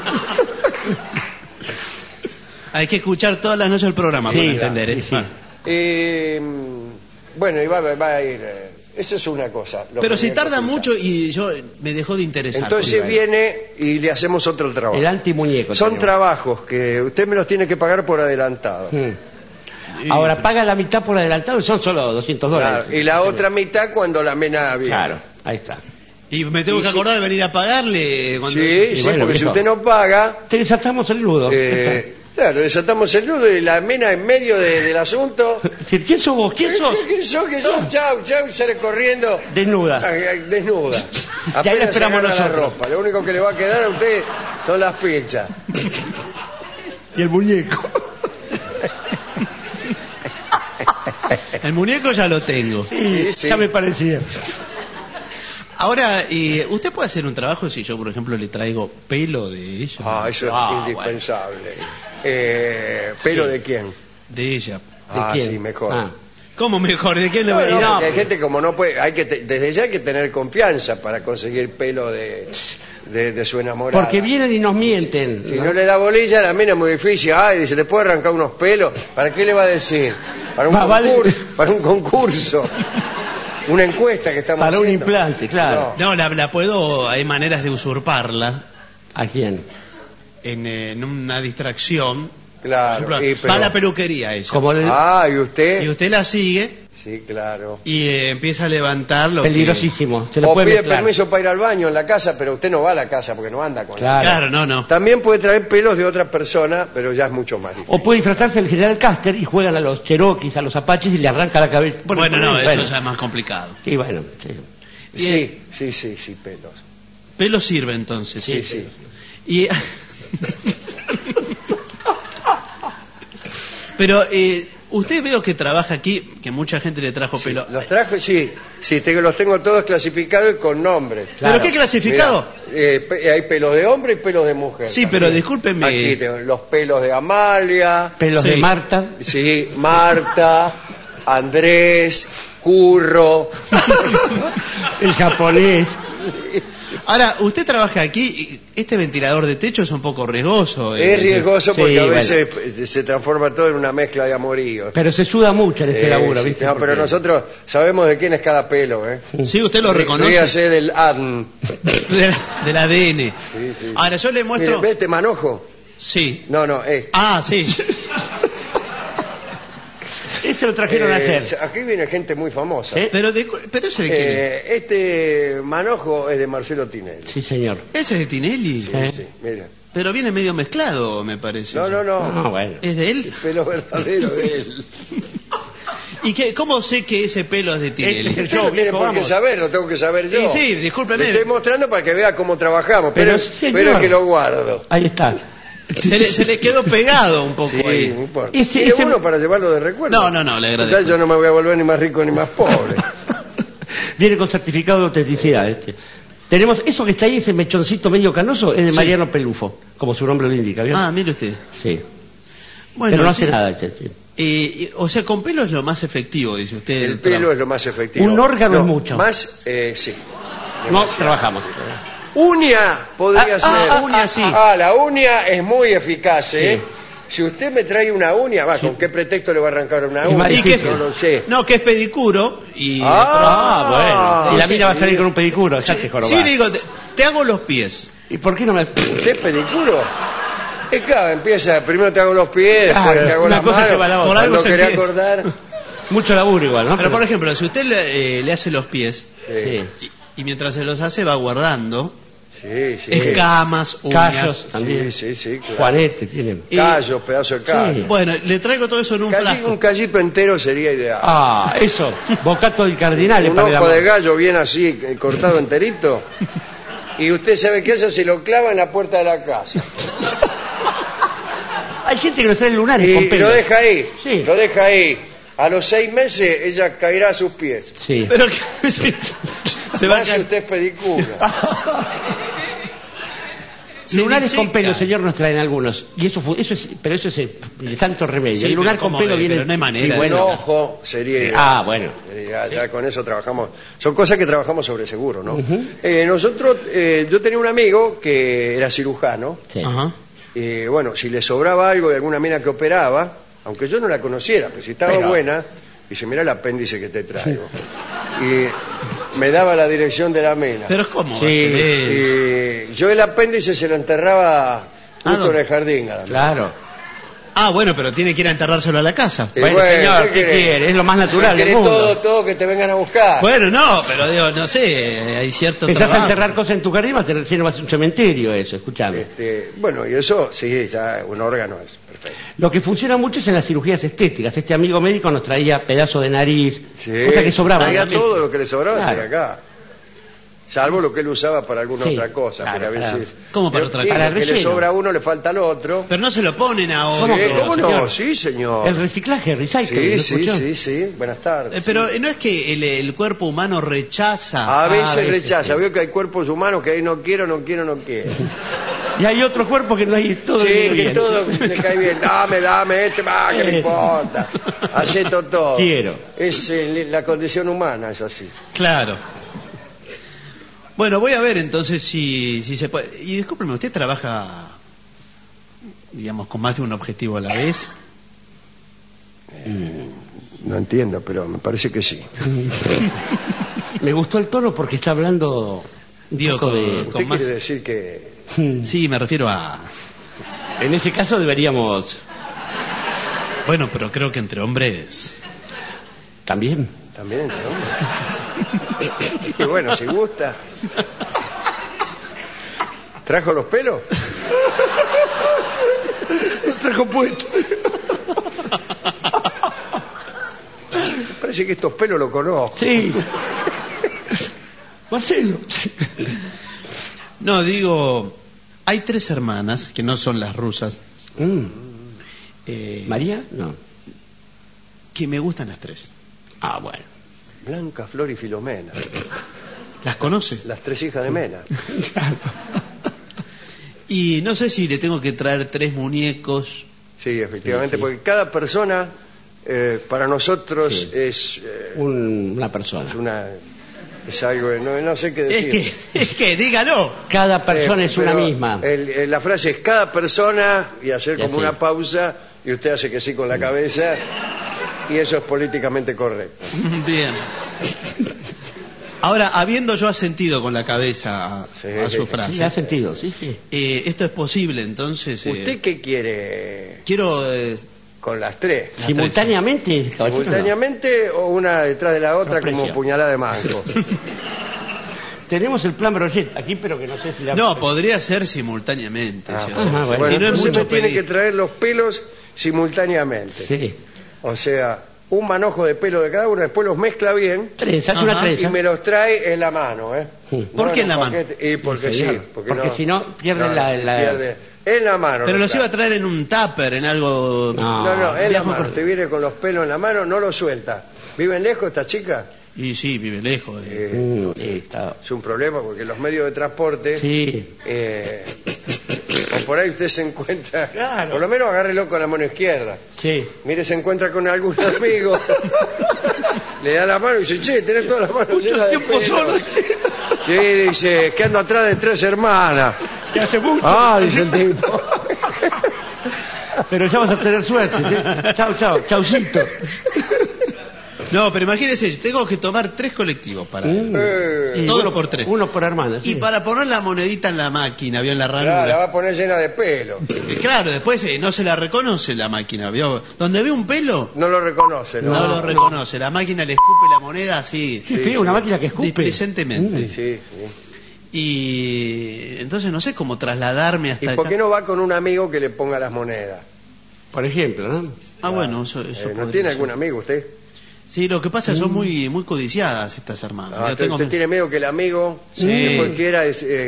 [SPEAKER 3] Hay que escuchar todas las noches el programa
[SPEAKER 2] Sí,
[SPEAKER 3] para entender, ¿eh?
[SPEAKER 2] sí, sí.
[SPEAKER 1] Bueno, y va a ir. Eso es una cosa. Los
[SPEAKER 3] Pero si
[SPEAKER 1] muñecos
[SPEAKER 3] tarda
[SPEAKER 1] pinchados.
[SPEAKER 3] mucho y yo me dejó de interesar.
[SPEAKER 1] Entonces
[SPEAKER 3] Bueno.
[SPEAKER 1] viene y le hacemos otro trabajo.
[SPEAKER 2] El antimuñeco.
[SPEAKER 1] Son
[SPEAKER 2] tenemos.
[SPEAKER 1] trabajos que usted me los tiene que pagar por adelantado.
[SPEAKER 2] Ahora paga la mitad por adelantado y son solo $200.
[SPEAKER 1] Claro, y la otra mitad cuando la mena viene.
[SPEAKER 2] Claro, ahí está.
[SPEAKER 3] Y me tengo
[SPEAKER 1] Y
[SPEAKER 3] que
[SPEAKER 1] si-
[SPEAKER 3] acordar de venir a pagarle cuando...
[SPEAKER 1] Sí, sí,
[SPEAKER 2] bueno,
[SPEAKER 1] porque si
[SPEAKER 2] viejo.
[SPEAKER 1] usted no paga,
[SPEAKER 2] Te desatamos el nudo.
[SPEAKER 1] claro, desatamos el nudo y la mena en medio del asunto.
[SPEAKER 2] Decir, ¿quién sos vos? ¿Quién sos?
[SPEAKER 1] ¿Qué sos? ¿Qué sos? Chau, chau, y sale corriendo.
[SPEAKER 2] Desnuda.
[SPEAKER 1] Desnuda.
[SPEAKER 2] Y ahí la
[SPEAKER 1] Apenas
[SPEAKER 2] esperamos
[SPEAKER 1] se agarra la
[SPEAKER 2] nosotros.
[SPEAKER 1] ropa. Lo único que le va a quedar a usted son las pinchas.
[SPEAKER 2] Y el muñeco.
[SPEAKER 3] El muñeco ya lo tengo.
[SPEAKER 1] Sí, sí.
[SPEAKER 2] Ya me parecía.
[SPEAKER 3] Ahora, ¿usted puede hacer un trabajo si yo, por ejemplo, le traigo pelo de ella?
[SPEAKER 1] Eso es
[SPEAKER 2] Ah,
[SPEAKER 1] indispensable. ¿Pelo
[SPEAKER 2] Sí.
[SPEAKER 1] de quién?
[SPEAKER 3] De ella.
[SPEAKER 1] Ah,
[SPEAKER 2] quién?
[SPEAKER 1] sí, mejor.
[SPEAKER 2] Ah.
[SPEAKER 3] ¿Cómo mejor? ¿De quién le voy a
[SPEAKER 1] No,
[SPEAKER 3] ir?
[SPEAKER 1] porque hay gente como no puede, desde ya hay que tener confianza para conseguir pelo de su enamorada.
[SPEAKER 2] Porque vienen y nos mienten.
[SPEAKER 1] Si no le da bolilla, la mina es muy difícil. Ay, dice, ¿le puedo arrancar unos pelos? ¿Para qué le va a decir? Para un,
[SPEAKER 2] Más vale-
[SPEAKER 1] para un concurso. Una encuesta que estamos
[SPEAKER 2] Para un
[SPEAKER 1] haciendo.
[SPEAKER 2] implante, claro.
[SPEAKER 3] No, la puedo... Hay maneras de usurparla
[SPEAKER 2] ¿A quién?
[SPEAKER 3] en una distracción.
[SPEAKER 1] Claro.
[SPEAKER 3] Por ejemplo, va a la peluquería ella.
[SPEAKER 2] Como el...
[SPEAKER 1] ¿Y usted?
[SPEAKER 3] Y usted la sigue
[SPEAKER 1] Sí, claro.
[SPEAKER 3] y empieza a levantar lo que...
[SPEAKER 2] Peligrosísimo. Se lo
[SPEAKER 1] O
[SPEAKER 2] puede
[SPEAKER 1] pide
[SPEAKER 2] mezclar.
[SPEAKER 1] permiso para ir al baño en la casa, pero usted no va a la casa porque no anda con
[SPEAKER 2] Claro.
[SPEAKER 3] Claro, no.
[SPEAKER 1] También puede traer pelos de otra persona, pero ya es mucho más difícil.
[SPEAKER 2] O puede disfrazarse del general Custer y juegan a los cherokees, a los apaches y le arranca la cabeza.
[SPEAKER 3] Bueno, no, eso ya es más complicado.
[SPEAKER 2] Sí, bueno. Sí.
[SPEAKER 1] Sí, pelos.
[SPEAKER 3] Pelo sirve entonces.
[SPEAKER 1] Sí.
[SPEAKER 3] Y... Pero Usted veo que trabaja aquí, que mucha gente le trajo pelo.
[SPEAKER 1] Los traje, sí, los tengo todos clasificados y con nombres.
[SPEAKER 3] ¿Pero qué clasificado?
[SPEAKER 1] Mirá, hay pelos de hombre y pelos de mujer.
[SPEAKER 3] Sí,
[SPEAKER 1] también.
[SPEAKER 3] pero discúlpenme.
[SPEAKER 1] Aquí tengo los pelos de Amalia.
[SPEAKER 2] Pelos
[SPEAKER 3] Sí.
[SPEAKER 2] de Marta.
[SPEAKER 1] Sí, Marta, Andrés, Curro.
[SPEAKER 2] El japonés.
[SPEAKER 3] Ahora, usted trabaja aquí, este ventilador de techo es un poco riesgoso.
[SPEAKER 1] Es riesgoso porque
[SPEAKER 2] Sí,
[SPEAKER 1] a
[SPEAKER 2] bueno.
[SPEAKER 1] veces se transforma todo en una mezcla de amoríos.
[SPEAKER 2] Pero se suda mucho en este laburo,
[SPEAKER 1] Sí,
[SPEAKER 2] ¿viste?
[SPEAKER 1] no, pero
[SPEAKER 2] Porque-
[SPEAKER 1] nosotros sabemos de quién es cada pelo, ¿eh?
[SPEAKER 3] Sí, usted lo reconoce.
[SPEAKER 1] Ríase del ADN.
[SPEAKER 3] Del ADN.
[SPEAKER 1] Sí, sí.
[SPEAKER 3] Ahora, yo le muestro...
[SPEAKER 1] Mire, ¿ve este manojo?
[SPEAKER 3] Sí.
[SPEAKER 1] No,
[SPEAKER 3] Ah, sí.
[SPEAKER 2] Ese lo trajeron ayer.
[SPEAKER 1] Aquí viene gente muy famosa.
[SPEAKER 2] ¿Sí?
[SPEAKER 3] Pero ese de quién es.
[SPEAKER 1] Este manojo es de Marcelo Tinelli.
[SPEAKER 2] Sí, señor.
[SPEAKER 3] Ese es de Tinelli.
[SPEAKER 1] Sí,
[SPEAKER 2] ¿Eh?
[SPEAKER 1] sí, mira.
[SPEAKER 3] Pero viene medio mezclado, me parece.
[SPEAKER 1] No, no, no.
[SPEAKER 2] No, bueno.
[SPEAKER 3] ¿Es de él?
[SPEAKER 1] El pelo verdadero de él.
[SPEAKER 3] ¿Y cómo sé que ese pelo es de Tinelli?
[SPEAKER 2] Este es el
[SPEAKER 1] Usted no
[SPEAKER 2] show,
[SPEAKER 1] tiene
[SPEAKER 2] viejo,
[SPEAKER 1] por qué
[SPEAKER 2] vamos.
[SPEAKER 1] saber, lo tengo que saber yo.
[SPEAKER 3] Y sí, discúlpeme.
[SPEAKER 1] Le estoy mostrando para que vea cómo trabajamos,
[SPEAKER 2] Pero,
[SPEAKER 1] pero,
[SPEAKER 2] señor.
[SPEAKER 1] pero es que lo guardo.
[SPEAKER 2] Ahí está.
[SPEAKER 3] Se le quedó pegado un poco
[SPEAKER 1] Sí,
[SPEAKER 3] ahí.
[SPEAKER 1] no importa.
[SPEAKER 2] Ese-
[SPEAKER 1] ¿Quiere
[SPEAKER 2] ese-
[SPEAKER 1] uno para llevarlo de recuerdo?
[SPEAKER 3] No, le
[SPEAKER 1] Total,
[SPEAKER 3] agradezco.
[SPEAKER 1] yo no me voy a volver ni más rico ni más pobre.
[SPEAKER 2] Viene con certificado de autenticidad este. Tenemos eso que está ahí, ese mechoncito medio canoso, es de
[SPEAKER 3] Sí.
[SPEAKER 2] Mariano Pelufo, como su nombre lo indica, ¿vio?
[SPEAKER 3] Ah, mire usted.
[SPEAKER 2] Sí.
[SPEAKER 3] Bueno,
[SPEAKER 2] Pero no
[SPEAKER 3] sí.
[SPEAKER 2] hace nada este. Sí.
[SPEAKER 3] O sea, con pelo es lo más efectivo, dice usted.
[SPEAKER 1] El pelo es lo más efectivo.
[SPEAKER 2] Un órgano
[SPEAKER 1] No,
[SPEAKER 2] es mucho.
[SPEAKER 1] Más, sí.
[SPEAKER 2] No trabajamos.
[SPEAKER 1] Uña podría
[SPEAKER 2] Ah,
[SPEAKER 1] ser.
[SPEAKER 3] uña sí.
[SPEAKER 1] La uña es muy eficaz, ¿eh? Si usted me trae una uña, ¿con qué pretexto le va a arrancar una
[SPEAKER 2] Es más
[SPEAKER 1] uña?
[SPEAKER 3] ¿Y qué?
[SPEAKER 1] No lo sé.
[SPEAKER 3] No, que es pedicuro y...
[SPEAKER 2] Ah, bueno. Y la mina va a salir con un pedicuro, ya te
[SPEAKER 3] Sí,
[SPEAKER 2] jorobás.
[SPEAKER 3] digo, te hago los pies.
[SPEAKER 2] ¿Y por qué no me...?
[SPEAKER 1] ¿Usted es pedicuro? Es claro, empieza, primero te hago los pies,
[SPEAKER 2] Claro,
[SPEAKER 1] después te hago
[SPEAKER 2] una
[SPEAKER 1] las
[SPEAKER 2] cosa
[SPEAKER 1] manos.
[SPEAKER 2] lleva a la otra.
[SPEAKER 3] Por algo
[SPEAKER 1] Cuando
[SPEAKER 3] se
[SPEAKER 1] querés
[SPEAKER 3] empieza.
[SPEAKER 1] acordar,
[SPEAKER 2] Mucho laburo igual, ¿no?
[SPEAKER 3] Pero por ejemplo, si usted le hace los pies
[SPEAKER 2] Sí.
[SPEAKER 3] y mientras se los hace va guardando
[SPEAKER 1] sí, sí.
[SPEAKER 3] escamas, uñas...
[SPEAKER 2] Callos también.
[SPEAKER 1] Sí, claro.
[SPEAKER 2] Juanete tienen.
[SPEAKER 1] Callos, pedazos de callo.
[SPEAKER 2] Sí.
[SPEAKER 3] Bueno, le traigo todo eso en un
[SPEAKER 1] Un
[SPEAKER 3] frasco.
[SPEAKER 1] callito entero sería ideal.
[SPEAKER 2] Ah, eso. Bocato del cardinal.
[SPEAKER 1] Un ojo de gallo bien así, cortado enterito. Y usted sabe qué hace, se lo clava en la puerta de la casa.
[SPEAKER 2] Hay gente que nos trae lunares
[SPEAKER 1] Y
[SPEAKER 2] con pelo.
[SPEAKER 1] lo deja ahí.
[SPEAKER 2] Sí.
[SPEAKER 1] Lo deja ahí. A los 6 meses ella caerá a sus pies.
[SPEAKER 2] Sí.
[SPEAKER 3] Pero que se va a
[SPEAKER 1] Más si
[SPEAKER 3] caer.
[SPEAKER 1] usted es pedicura.
[SPEAKER 3] Se
[SPEAKER 2] Lunares
[SPEAKER 3] diseca.
[SPEAKER 2] con pelo, señor, nos traen algunos. Y eso es, pero eso es el santo remedio.
[SPEAKER 3] Sí,
[SPEAKER 2] el lunar
[SPEAKER 3] pero
[SPEAKER 2] con
[SPEAKER 3] ¿cómo
[SPEAKER 2] pelo
[SPEAKER 3] ve?
[SPEAKER 2] viene.
[SPEAKER 3] Pero no hay manera
[SPEAKER 2] y
[SPEAKER 3] de
[SPEAKER 2] bueno,
[SPEAKER 1] Un ojo sería ideal.
[SPEAKER 2] Ah, bueno.
[SPEAKER 1] Sería, ya con eso trabajamos. Son cosas que trabajamos sobre seguro, ¿no? Nosotros, yo tenía un amigo que era cirujano.
[SPEAKER 2] Sí.
[SPEAKER 3] Ajá.
[SPEAKER 1] Bueno, si le sobraba algo de alguna mina que operaba, aunque yo no la conociera, pero si estaba
[SPEAKER 2] Pero-
[SPEAKER 1] buena, dice, mira el apéndice que te traigo. Y me daba la dirección de la mina.
[SPEAKER 3] Pero ¿cómo va a
[SPEAKER 2] Sí.
[SPEAKER 3] ser eso?
[SPEAKER 1] Y yo el apéndice se lo enterraba justo en
[SPEAKER 3] ¿dónde?
[SPEAKER 1] el jardín. A la mina.
[SPEAKER 2] Claro.
[SPEAKER 3] Ah, bueno, pero tiene que ir a enterrárselo a la casa.
[SPEAKER 1] Y
[SPEAKER 2] Bueno, señor, ¿qué
[SPEAKER 1] querés?
[SPEAKER 2] quiere? Es lo más natural del
[SPEAKER 1] ¿Querés
[SPEAKER 2] mundo.
[SPEAKER 1] todo que te vengan a buscar?
[SPEAKER 3] Bueno, no, pero digo, no sé, hay cierto
[SPEAKER 2] Empezás a
[SPEAKER 3] trabajo.
[SPEAKER 2] enterrar cosas en tu jardín, vas a tener lleno, va a ser un cementerio eso, escuchame.
[SPEAKER 1] Bueno, y eso, sí, ya un órgano es perfecto.
[SPEAKER 2] Lo que funciona mucho es en las cirugías estéticas. Este amigo médico nos traía pedazos de nariz,
[SPEAKER 1] Sí,
[SPEAKER 2] cosas que sobraban.
[SPEAKER 1] traía
[SPEAKER 2] también.
[SPEAKER 1] todo lo que le sobraba
[SPEAKER 2] Claro.
[SPEAKER 1] por acá. Salvo lo que él usaba para alguna
[SPEAKER 2] Sí,
[SPEAKER 1] otra cosa,
[SPEAKER 2] claro,
[SPEAKER 1] pero a veces...
[SPEAKER 3] claro. ¿Cómo para otra
[SPEAKER 1] Y
[SPEAKER 3] cosa?
[SPEAKER 1] lo que le
[SPEAKER 2] Relleno.
[SPEAKER 1] sobra a uno le falta al otro.
[SPEAKER 3] Pero no se lo ponen ahora.
[SPEAKER 2] ¿Cómo
[SPEAKER 1] Sí,
[SPEAKER 2] que
[SPEAKER 1] ¿Cómo no?
[SPEAKER 2] señor?
[SPEAKER 1] Sí, señor.
[SPEAKER 2] El reciclaje, el recycling.
[SPEAKER 1] Sí,
[SPEAKER 2] ¿lo
[SPEAKER 1] sí,
[SPEAKER 2] escuchó?
[SPEAKER 1] sí, sí. Buenas tardes.
[SPEAKER 3] Pero
[SPEAKER 1] Sí.
[SPEAKER 3] no es que el cuerpo humano rechaza.
[SPEAKER 1] A veces
[SPEAKER 2] a veces,
[SPEAKER 1] rechaza.
[SPEAKER 2] sí.
[SPEAKER 1] Veo que hay cuerpos humanos que ahí no quiero.
[SPEAKER 2] Y hay otro cuerpo que no hay todo
[SPEAKER 1] Sí,
[SPEAKER 2] le viene
[SPEAKER 1] que
[SPEAKER 2] bien.
[SPEAKER 1] todo le cae bien. Dame, que me importa. Acepto todo.
[SPEAKER 2] Quiero.
[SPEAKER 1] Es la condición humana, es así.
[SPEAKER 3] Claro. Bueno, voy a ver entonces si se puede. Y discúlpeme, ¿usted trabaja, digamos, con más de un objetivo a la vez?
[SPEAKER 1] No entiendo, pero me parece que sí.
[SPEAKER 2] Me gustó el tono porque está hablando un
[SPEAKER 3] Digo,
[SPEAKER 2] poco
[SPEAKER 3] con-
[SPEAKER 2] de...
[SPEAKER 1] ¿Usted
[SPEAKER 3] más-
[SPEAKER 1] quiere decir que
[SPEAKER 3] Sí, me refiero a...
[SPEAKER 2] En ese caso deberíamos
[SPEAKER 3] Bueno, pero creo que entre hombres...
[SPEAKER 2] también.
[SPEAKER 1] también entre hombres? Y bueno, si gusta. ¿Trajo los pelos?
[SPEAKER 2] Los trajo puesto.
[SPEAKER 1] Parece que estos pelos los conozco.
[SPEAKER 2] Sí. Marcelo.
[SPEAKER 3] No, digo, hay 3 hermanas, que no son las rusas.
[SPEAKER 2] ¿María? No.
[SPEAKER 3] que me gustan las tres.
[SPEAKER 2] Ah, bueno.
[SPEAKER 1] Blanca, Flor y Filomena.
[SPEAKER 3] ¿Las conoce?
[SPEAKER 1] Las tres hijas de Mena.
[SPEAKER 3] Y no sé si le tengo que traer 3 muñecos.
[SPEAKER 1] Sí, efectivamente,
[SPEAKER 2] Sí.
[SPEAKER 1] porque cada persona para nosotros
[SPEAKER 2] Sí.
[SPEAKER 1] es
[SPEAKER 2] Una persona.
[SPEAKER 1] es algo, no sé qué decir.
[SPEAKER 3] Es que, dígalo.
[SPEAKER 2] Cada persona es una
[SPEAKER 1] pero
[SPEAKER 2] misma.
[SPEAKER 1] La frase es cada persona y hacer
[SPEAKER 2] Ya
[SPEAKER 1] como
[SPEAKER 2] sí.
[SPEAKER 1] una pausa y usted hace que sí con la cabeza y eso es políticamente correcto.
[SPEAKER 3] Bien. Ahora, habiendo yo asentido con la cabeza
[SPEAKER 1] Sí,
[SPEAKER 3] a su
[SPEAKER 1] sí.
[SPEAKER 3] frase,
[SPEAKER 2] Sí, ha sentido, sí, sí.
[SPEAKER 3] esto es posible, entonces.
[SPEAKER 1] ¿Usted qué quiere
[SPEAKER 3] Quiero.
[SPEAKER 1] con las tres?
[SPEAKER 2] Simultáneamente, caballero,
[SPEAKER 1] ¿Simultáneamente o una detrás de la otra
[SPEAKER 2] Sorpresa.
[SPEAKER 1] como puñalada de mango?
[SPEAKER 2] no. Tenemos el plan Brochet aquí, pero que no sé si la...
[SPEAKER 3] No, podría ser simultáneamente.
[SPEAKER 1] Ah,
[SPEAKER 3] sí,
[SPEAKER 2] bueno.
[SPEAKER 3] si
[SPEAKER 2] Bueno,
[SPEAKER 3] no es
[SPEAKER 1] usted
[SPEAKER 3] mucho
[SPEAKER 1] me tiene
[SPEAKER 3] pedir.
[SPEAKER 1] que traer los pelos simultáneamente.
[SPEAKER 2] Sí.
[SPEAKER 1] O sea, un manojo de pelo de cada uno, después los mezcla bien
[SPEAKER 2] Trenza, hace una
[SPEAKER 3] Ajá.
[SPEAKER 1] y
[SPEAKER 2] trenza.
[SPEAKER 1] me los trae en la mano, ¿eh?
[SPEAKER 2] Sí.
[SPEAKER 3] ¿Por qué en la mano?
[SPEAKER 1] Y porque
[SPEAKER 2] Sí,
[SPEAKER 1] sí.
[SPEAKER 2] señor. Porque si no, pierde la-
[SPEAKER 1] pierde. En la mano.
[SPEAKER 3] Pero
[SPEAKER 1] los
[SPEAKER 3] los iba a
[SPEAKER 1] trae.
[SPEAKER 3] traer en un tupper, en algo.
[SPEAKER 2] No.
[SPEAKER 1] No, en la
[SPEAKER 3] Viajo
[SPEAKER 1] mano.
[SPEAKER 3] por-
[SPEAKER 1] Te viene con los pelos en la mano, no los suelta. ¿Viven lejos esta chica?
[SPEAKER 3] Y sí, vive lejos.
[SPEAKER 2] Sí, está.
[SPEAKER 1] Es un problema porque los medios de transporte...
[SPEAKER 2] Sí.
[SPEAKER 1] o por ahí usted se encuentra...
[SPEAKER 2] Claro.
[SPEAKER 1] Por lo menos agárrelo con la mano izquierda.
[SPEAKER 2] Sí.
[SPEAKER 1] Mire, se encuentra con algún amigo, le da la mano y dice, che, tenés todas las manos llenas de
[SPEAKER 2] tiempo
[SPEAKER 1] pelo.
[SPEAKER 2] solo,
[SPEAKER 1] Sí, dice, que ando atrás de 3 hermanas.
[SPEAKER 2] Que hace mucho.
[SPEAKER 1] Ah, dice el tipo.
[SPEAKER 2] Pero ya vas a tener suerte. ¿Sí? Chau, chau, chaucito.
[SPEAKER 3] No, pero imagínese, tengo que tomar 3 colectivos para.
[SPEAKER 1] Eh,
[SPEAKER 2] Y
[SPEAKER 3] Todo
[SPEAKER 2] bueno,
[SPEAKER 3] por 3.
[SPEAKER 2] Uno por hermana. Sí.
[SPEAKER 3] Y para poner la monedita en la máquina, ¿vio? En la
[SPEAKER 1] claro, la
[SPEAKER 3] ranura.
[SPEAKER 1] va a poner llena de pelo.
[SPEAKER 3] Claro, después no se la reconoce la máquina, ¿vio? Donde ve un pelo,
[SPEAKER 1] No lo reconoce, ¿no?
[SPEAKER 3] no, lo reconoce. La máquina le escupe la moneda así,
[SPEAKER 2] Sí, sí, una máquina que escupe.
[SPEAKER 3] displicentemente.
[SPEAKER 1] Sí, sí.
[SPEAKER 3] Y entonces no sé cómo trasladarme hasta
[SPEAKER 1] ¿Y por
[SPEAKER 3] acá.
[SPEAKER 1] qué no va con un amigo que le ponga las monedas?
[SPEAKER 2] Por ejemplo, ¿no?
[SPEAKER 3] Ah, bueno, eso
[SPEAKER 1] ¿No
[SPEAKER 3] podría
[SPEAKER 1] tiene
[SPEAKER 3] ser.
[SPEAKER 1] algún amigo usted?
[SPEAKER 3] Sí, lo que pasa es que son muy codiciadas estas hermanas.
[SPEAKER 1] Ah,
[SPEAKER 3] Yo tengo-
[SPEAKER 1] usted tiene miedo que el amigo,
[SPEAKER 3] Sí.
[SPEAKER 1] después quiera,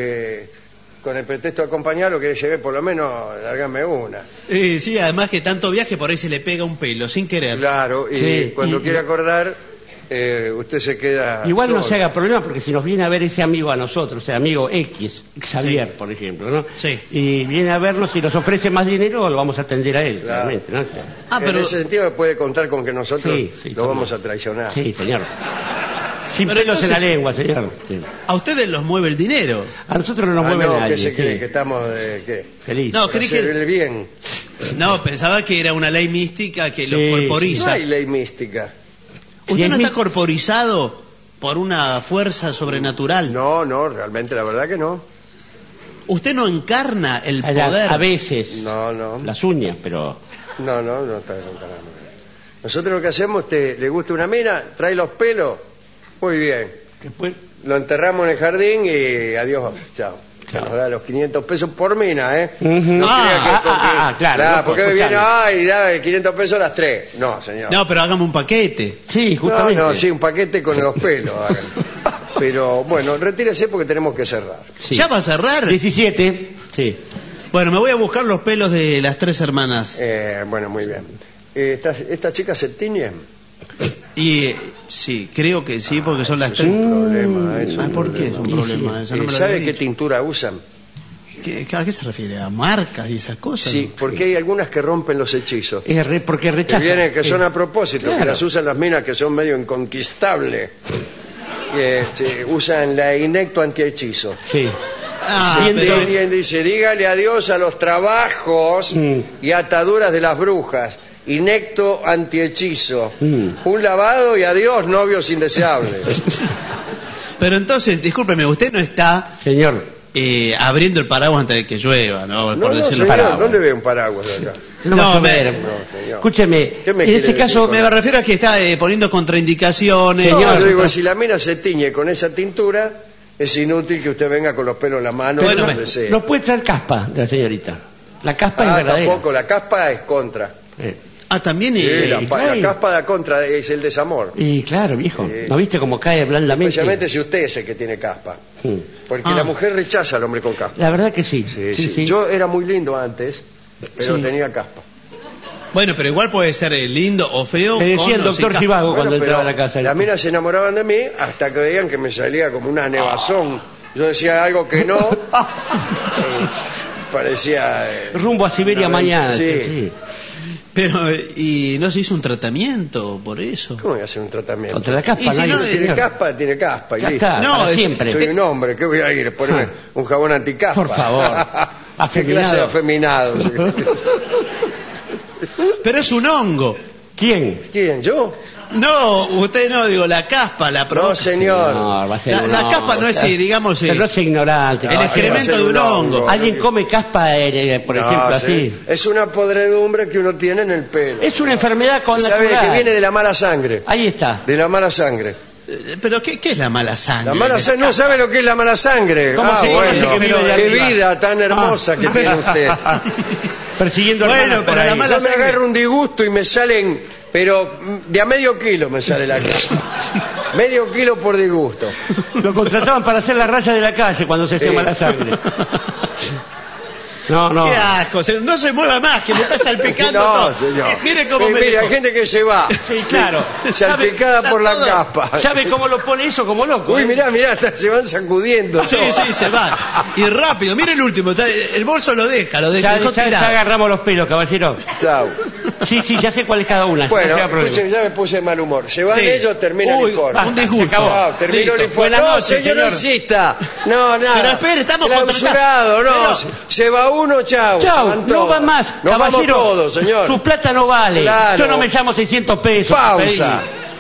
[SPEAKER 1] con el pretexto de acompañarlo, que lleve por lo menos, largame una.
[SPEAKER 3] Sí, además que tanto viaje por ahí se le pega un pelo, sin querer.
[SPEAKER 1] Claro, y
[SPEAKER 2] Sí,
[SPEAKER 1] cuando
[SPEAKER 2] y-
[SPEAKER 1] quiere acordar, usted se queda
[SPEAKER 2] Igual no
[SPEAKER 1] solo.
[SPEAKER 2] se haga problema porque si nos viene a ver ese amigo a nosotros, ese amigo X, Xavier,
[SPEAKER 3] Sí.
[SPEAKER 2] por ejemplo, ¿no?
[SPEAKER 3] Sí.
[SPEAKER 2] Y viene a vernos y nos ofrece más dinero, lo vamos a atender a él,
[SPEAKER 1] Claro.
[SPEAKER 2] realmente, ¿no?
[SPEAKER 3] Ah,
[SPEAKER 1] En
[SPEAKER 3] pero
[SPEAKER 1] ese sentido puede contar con que nosotros
[SPEAKER 2] Sí, sí,
[SPEAKER 1] lo
[SPEAKER 2] cómo
[SPEAKER 1] vamos
[SPEAKER 2] no.
[SPEAKER 1] a traicionar.
[SPEAKER 2] Sí, señor. Sin
[SPEAKER 3] Pero
[SPEAKER 2] pelos en la
[SPEAKER 3] entonces-
[SPEAKER 2] lengua, señor. Sí.
[SPEAKER 3] a ustedes los mueve el dinero.
[SPEAKER 2] A nosotros no nos
[SPEAKER 1] Ah,
[SPEAKER 2] mueve
[SPEAKER 1] no,
[SPEAKER 2] nadie.
[SPEAKER 1] ¿qué se
[SPEAKER 2] sí.
[SPEAKER 1] cree? ¿Que estamos ¿qué?
[SPEAKER 2] Feliz.
[SPEAKER 3] No,
[SPEAKER 1] Para
[SPEAKER 3] creí
[SPEAKER 1] hacer
[SPEAKER 3] que...
[SPEAKER 1] el bien.
[SPEAKER 3] No, pensaba que era una ley mística que
[SPEAKER 2] Sí,
[SPEAKER 3] los
[SPEAKER 1] No
[SPEAKER 3] corporiza.
[SPEAKER 1] hay ley mística.
[SPEAKER 3] ¿Usted
[SPEAKER 2] Si
[SPEAKER 3] no
[SPEAKER 2] es
[SPEAKER 3] está corporizado por una fuerza sobrenatural?
[SPEAKER 1] No, realmente la verdad que no.
[SPEAKER 3] ¿Usted no encarna el
[SPEAKER 2] A, la-
[SPEAKER 3] poder?
[SPEAKER 2] a veces.
[SPEAKER 1] No.
[SPEAKER 2] Las uñas, pero...
[SPEAKER 1] No está encarando. Nosotros lo que hacemos, le gusta una mina, trae los pelos, muy bien.
[SPEAKER 2] Después...
[SPEAKER 1] Lo enterramos en el jardín y adiós, chao.
[SPEAKER 2] Chao.
[SPEAKER 1] Nos da los 500 pesos por mina, ¿eh?
[SPEAKER 2] Ujú.
[SPEAKER 1] No crea que
[SPEAKER 2] claro, no,
[SPEAKER 1] porque
[SPEAKER 2] escuchame.
[SPEAKER 1] viene, ay, da 500 pesos a las 3. No, señor.
[SPEAKER 3] No, pero hágame un paquete.
[SPEAKER 2] Sí, justamente.
[SPEAKER 1] No, sí, un paquete con los pelos. hagan. Pero bueno, retírese porque tenemos que cerrar.
[SPEAKER 2] Sí.
[SPEAKER 3] ¿Ya va a cerrar?
[SPEAKER 2] 17, sí.
[SPEAKER 3] Bueno, me voy a buscar los pelos de las 3 hermanas.
[SPEAKER 1] Bueno, muy bien. ¿Esta chica se tiñe?
[SPEAKER 3] Y sí, creo que sí, porque son las
[SPEAKER 1] Eso es
[SPEAKER 3] 3.
[SPEAKER 1] un problema. Es un
[SPEAKER 3] Ah, ¿por qué es un
[SPEAKER 1] problema.
[SPEAKER 3] problema eso? No me lo
[SPEAKER 1] ¿Sabe
[SPEAKER 3] había
[SPEAKER 1] qué
[SPEAKER 3] dicho.
[SPEAKER 1] tintura usan?
[SPEAKER 3] ¿A qué se refiere? ¿A marcas y esas cosas?
[SPEAKER 1] Sí, porque hay algunas que rompen los hechizos.
[SPEAKER 2] Porque
[SPEAKER 1] Que
[SPEAKER 2] rechaza.
[SPEAKER 1] vienen, que
[SPEAKER 2] Sí.
[SPEAKER 1] son a propósito, que
[SPEAKER 2] Claro.
[SPEAKER 1] las usan las minas que son medio inconquistables. Que usan la inecto antihechizo.
[SPEAKER 2] Sí.
[SPEAKER 3] Ah,
[SPEAKER 2] Sí,
[SPEAKER 3] pero...
[SPEAKER 1] Alguien dice, dígale adiós a los trabajos y ataduras de las brujas. Inecto antihechizo. Un lavado y adiós, novios indeseables.
[SPEAKER 3] Pero entonces, discúlpeme, usted no está
[SPEAKER 2] Señor.
[SPEAKER 3] abriendo el paraguas antes de que llueva, ¿no?
[SPEAKER 1] No,
[SPEAKER 3] decirlo.
[SPEAKER 1] señor,
[SPEAKER 2] paraguas.
[SPEAKER 1] ¿dónde ve un paraguas acá?
[SPEAKER 2] No,
[SPEAKER 3] No,
[SPEAKER 2] va a
[SPEAKER 3] me-
[SPEAKER 2] comer.
[SPEAKER 1] No, señor.
[SPEAKER 2] Escúcheme,
[SPEAKER 1] ¿Qué me
[SPEAKER 2] en
[SPEAKER 1] quiere
[SPEAKER 2] ese
[SPEAKER 1] decir
[SPEAKER 2] caso...
[SPEAKER 1] con
[SPEAKER 3] Me refiero a que está poniendo contraindicaciones.
[SPEAKER 2] Señor,
[SPEAKER 1] No, yo digo,
[SPEAKER 2] pero-
[SPEAKER 1] si la mina se tiñe con esa tintura, es inútil que usted venga con los pelos en la mano,
[SPEAKER 3] Bueno,
[SPEAKER 1] donde sea.
[SPEAKER 2] No puede traer caspa de la señorita. La caspa es verdadera.
[SPEAKER 1] Tampoco, la caspa es contra.
[SPEAKER 3] Ah, también...
[SPEAKER 1] Sí, la
[SPEAKER 2] claro.
[SPEAKER 1] caspa da contra es el desamor.
[SPEAKER 2] Y claro, viejo.
[SPEAKER 1] Sí.
[SPEAKER 2] ¿No viste cómo cae blandamente?
[SPEAKER 1] Especialmente si usted es el que tiene caspa.
[SPEAKER 2] Sí.
[SPEAKER 1] Porque
[SPEAKER 3] Ah.
[SPEAKER 1] la mujer rechaza al hombre con caspa.
[SPEAKER 2] La verdad que sí.
[SPEAKER 1] Sí,
[SPEAKER 2] Sí,
[SPEAKER 1] sí.
[SPEAKER 2] sí.
[SPEAKER 1] Yo era muy lindo antes, pero
[SPEAKER 2] Sí.
[SPEAKER 1] tenía caspa.
[SPEAKER 3] Bueno, pero igual puede ser lindo o feo.
[SPEAKER 2] Le decía el
[SPEAKER 3] con o sin
[SPEAKER 2] doctor
[SPEAKER 3] caspa.
[SPEAKER 2] Zivago cuando
[SPEAKER 1] Bueno,
[SPEAKER 2] entraba a
[SPEAKER 1] pero
[SPEAKER 2] la casa.
[SPEAKER 1] las minas se enamoraban de mí hasta que veían que me salía como una nevazón. Yo decía algo que no. Parecía.
[SPEAKER 2] Rumbo a Siberia
[SPEAKER 1] una-
[SPEAKER 2] mañana.
[SPEAKER 1] Sí.
[SPEAKER 3] Pero, ¿y no se hizo un tratamiento por eso?
[SPEAKER 1] ¿Cómo voy a hacer un tratamiento?
[SPEAKER 2] Contra la caspa,
[SPEAKER 3] Y si
[SPEAKER 2] no hay,
[SPEAKER 3] no,
[SPEAKER 2] señor.
[SPEAKER 1] Tiene caspa y
[SPEAKER 2] Ya
[SPEAKER 1] listo.
[SPEAKER 2] está,
[SPEAKER 3] No,
[SPEAKER 2] para
[SPEAKER 3] es-
[SPEAKER 2] siempre.
[SPEAKER 1] Soy un hombre, ¿qué voy a ir? Ponerme un jabón anticaspa.
[SPEAKER 2] Por favor.
[SPEAKER 1] ¿Qué clase de afeminado?
[SPEAKER 3] Pero es un hongo.
[SPEAKER 2] ¿Quién?
[SPEAKER 1] ¿Quién? ¿Yo?
[SPEAKER 3] No, usted no, digo, la caspa, la
[SPEAKER 1] No,
[SPEAKER 3] próstata.
[SPEAKER 1] señor.
[SPEAKER 2] No, va a ser
[SPEAKER 3] La,
[SPEAKER 2] un
[SPEAKER 3] la
[SPEAKER 2] hongo.
[SPEAKER 3] caspa no es, digamos,
[SPEAKER 2] Pero no es ignorante.
[SPEAKER 3] el
[SPEAKER 1] No,
[SPEAKER 3] excremento
[SPEAKER 1] va a ser
[SPEAKER 3] de un hongo.
[SPEAKER 2] Alguien come caspa, por
[SPEAKER 1] No,
[SPEAKER 2] ejemplo,
[SPEAKER 1] sí.
[SPEAKER 2] así.
[SPEAKER 1] Es una podredumbre que uno tiene en el pelo.
[SPEAKER 2] Es una enfermedad con
[SPEAKER 1] ¿Sabe
[SPEAKER 2] natural.
[SPEAKER 1] que viene de la mala sangre?
[SPEAKER 2] Ahí está.
[SPEAKER 1] De la mala sangre.
[SPEAKER 3] Pero, ¿qué es la mala sangre?
[SPEAKER 1] La mala sangre, no sabe lo que es la mala sangre.
[SPEAKER 2] ¿Cómo se
[SPEAKER 1] bueno,
[SPEAKER 2] dice que vive de
[SPEAKER 1] qué
[SPEAKER 2] arriba?
[SPEAKER 1] vida tan hermosa que tiene usted.
[SPEAKER 2] Persiguiendo
[SPEAKER 3] Bueno,
[SPEAKER 2] hermanas por
[SPEAKER 3] pero la
[SPEAKER 2] ahí.
[SPEAKER 3] mala
[SPEAKER 1] Yo me
[SPEAKER 3] sangre.
[SPEAKER 1] agarro un disgusto y me salen, pero de a medio kilo me sale la cara. Medio kilo por disgusto.
[SPEAKER 2] Lo contrataban para hacer la raya de la calle cuando se hacía
[SPEAKER 1] Sí.
[SPEAKER 2] mala sangre. No, no.
[SPEAKER 3] Qué asco, no se mueva más, que me está salpicando
[SPEAKER 1] No,
[SPEAKER 3] todo.
[SPEAKER 1] señor.
[SPEAKER 3] Mire cómo me
[SPEAKER 1] Mire,
[SPEAKER 3] dejó.
[SPEAKER 1] hay gente que se va.
[SPEAKER 2] Sí, claro.
[SPEAKER 1] Salpicada por la
[SPEAKER 3] todo-
[SPEAKER 1] caspa.
[SPEAKER 2] ¿Sabe cómo lo pone eso? Como loco.
[SPEAKER 1] Uy,
[SPEAKER 2] ¿eh?
[SPEAKER 1] mirá, hasta se van sacudiendo.
[SPEAKER 3] Sí, sí, se va. Y rápido, mire el último, el bolso lo deja, lo
[SPEAKER 2] Ya,
[SPEAKER 3] dejó
[SPEAKER 2] ya
[SPEAKER 3] tirado.
[SPEAKER 2] agarramos los pelos, caballero.
[SPEAKER 1] Chao.
[SPEAKER 2] Sí, sí, ya sé cuál es cada una.
[SPEAKER 1] Bueno,
[SPEAKER 2] no se haga problema.
[SPEAKER 1] escuchen, ya me puse de mal humor. Se van
[SPEAKER 3] Sí.
[SPEAKER 1] ellos, termina
[SPEAKER 3] Uy,
[SPEAKER 1] el informe.
[SPEAKER 3] basta, un disgusto.
[SPEAKER 2] se acabó.
[SPEAKER 1] No, terminó
[SPEAKER 3] Listo.
[SPEAKER 1] el informe.
[SPEAKER 2] Buenas
[SPEAKER 1] No,
[SPEAKER 2] noches,
[SPEAKER 1] señor, no
[SPEAKER 2] señor.
[SPEAKER 1] insista. No, nada.
[SPEAKER 3] Pero espere, estamos
[SPEAKER 1] clausurado, no.
[SPEAKER 3] Pero-
[SPEAKER 1] Se va uno, chao.
[SPEAKER 2] Chao,
[SPEAKER 1] van
[SPEAKER 2] no
[SPEAKER 1] todos.
[SPEAKER 2] va más.
[SPEAKER 1] Nos vamos
[SPEAKER 2] Caballero,
[SPEAKER 1] todos, señor.
[SPEAKER 2] Su plata no vale.
[SPEAKER 1] Claro.
[SPEAKER 2] Yo no me llamo 600 pesos.
[SPEAKER 1] Pausa.
[SPEAKER 2] pedí.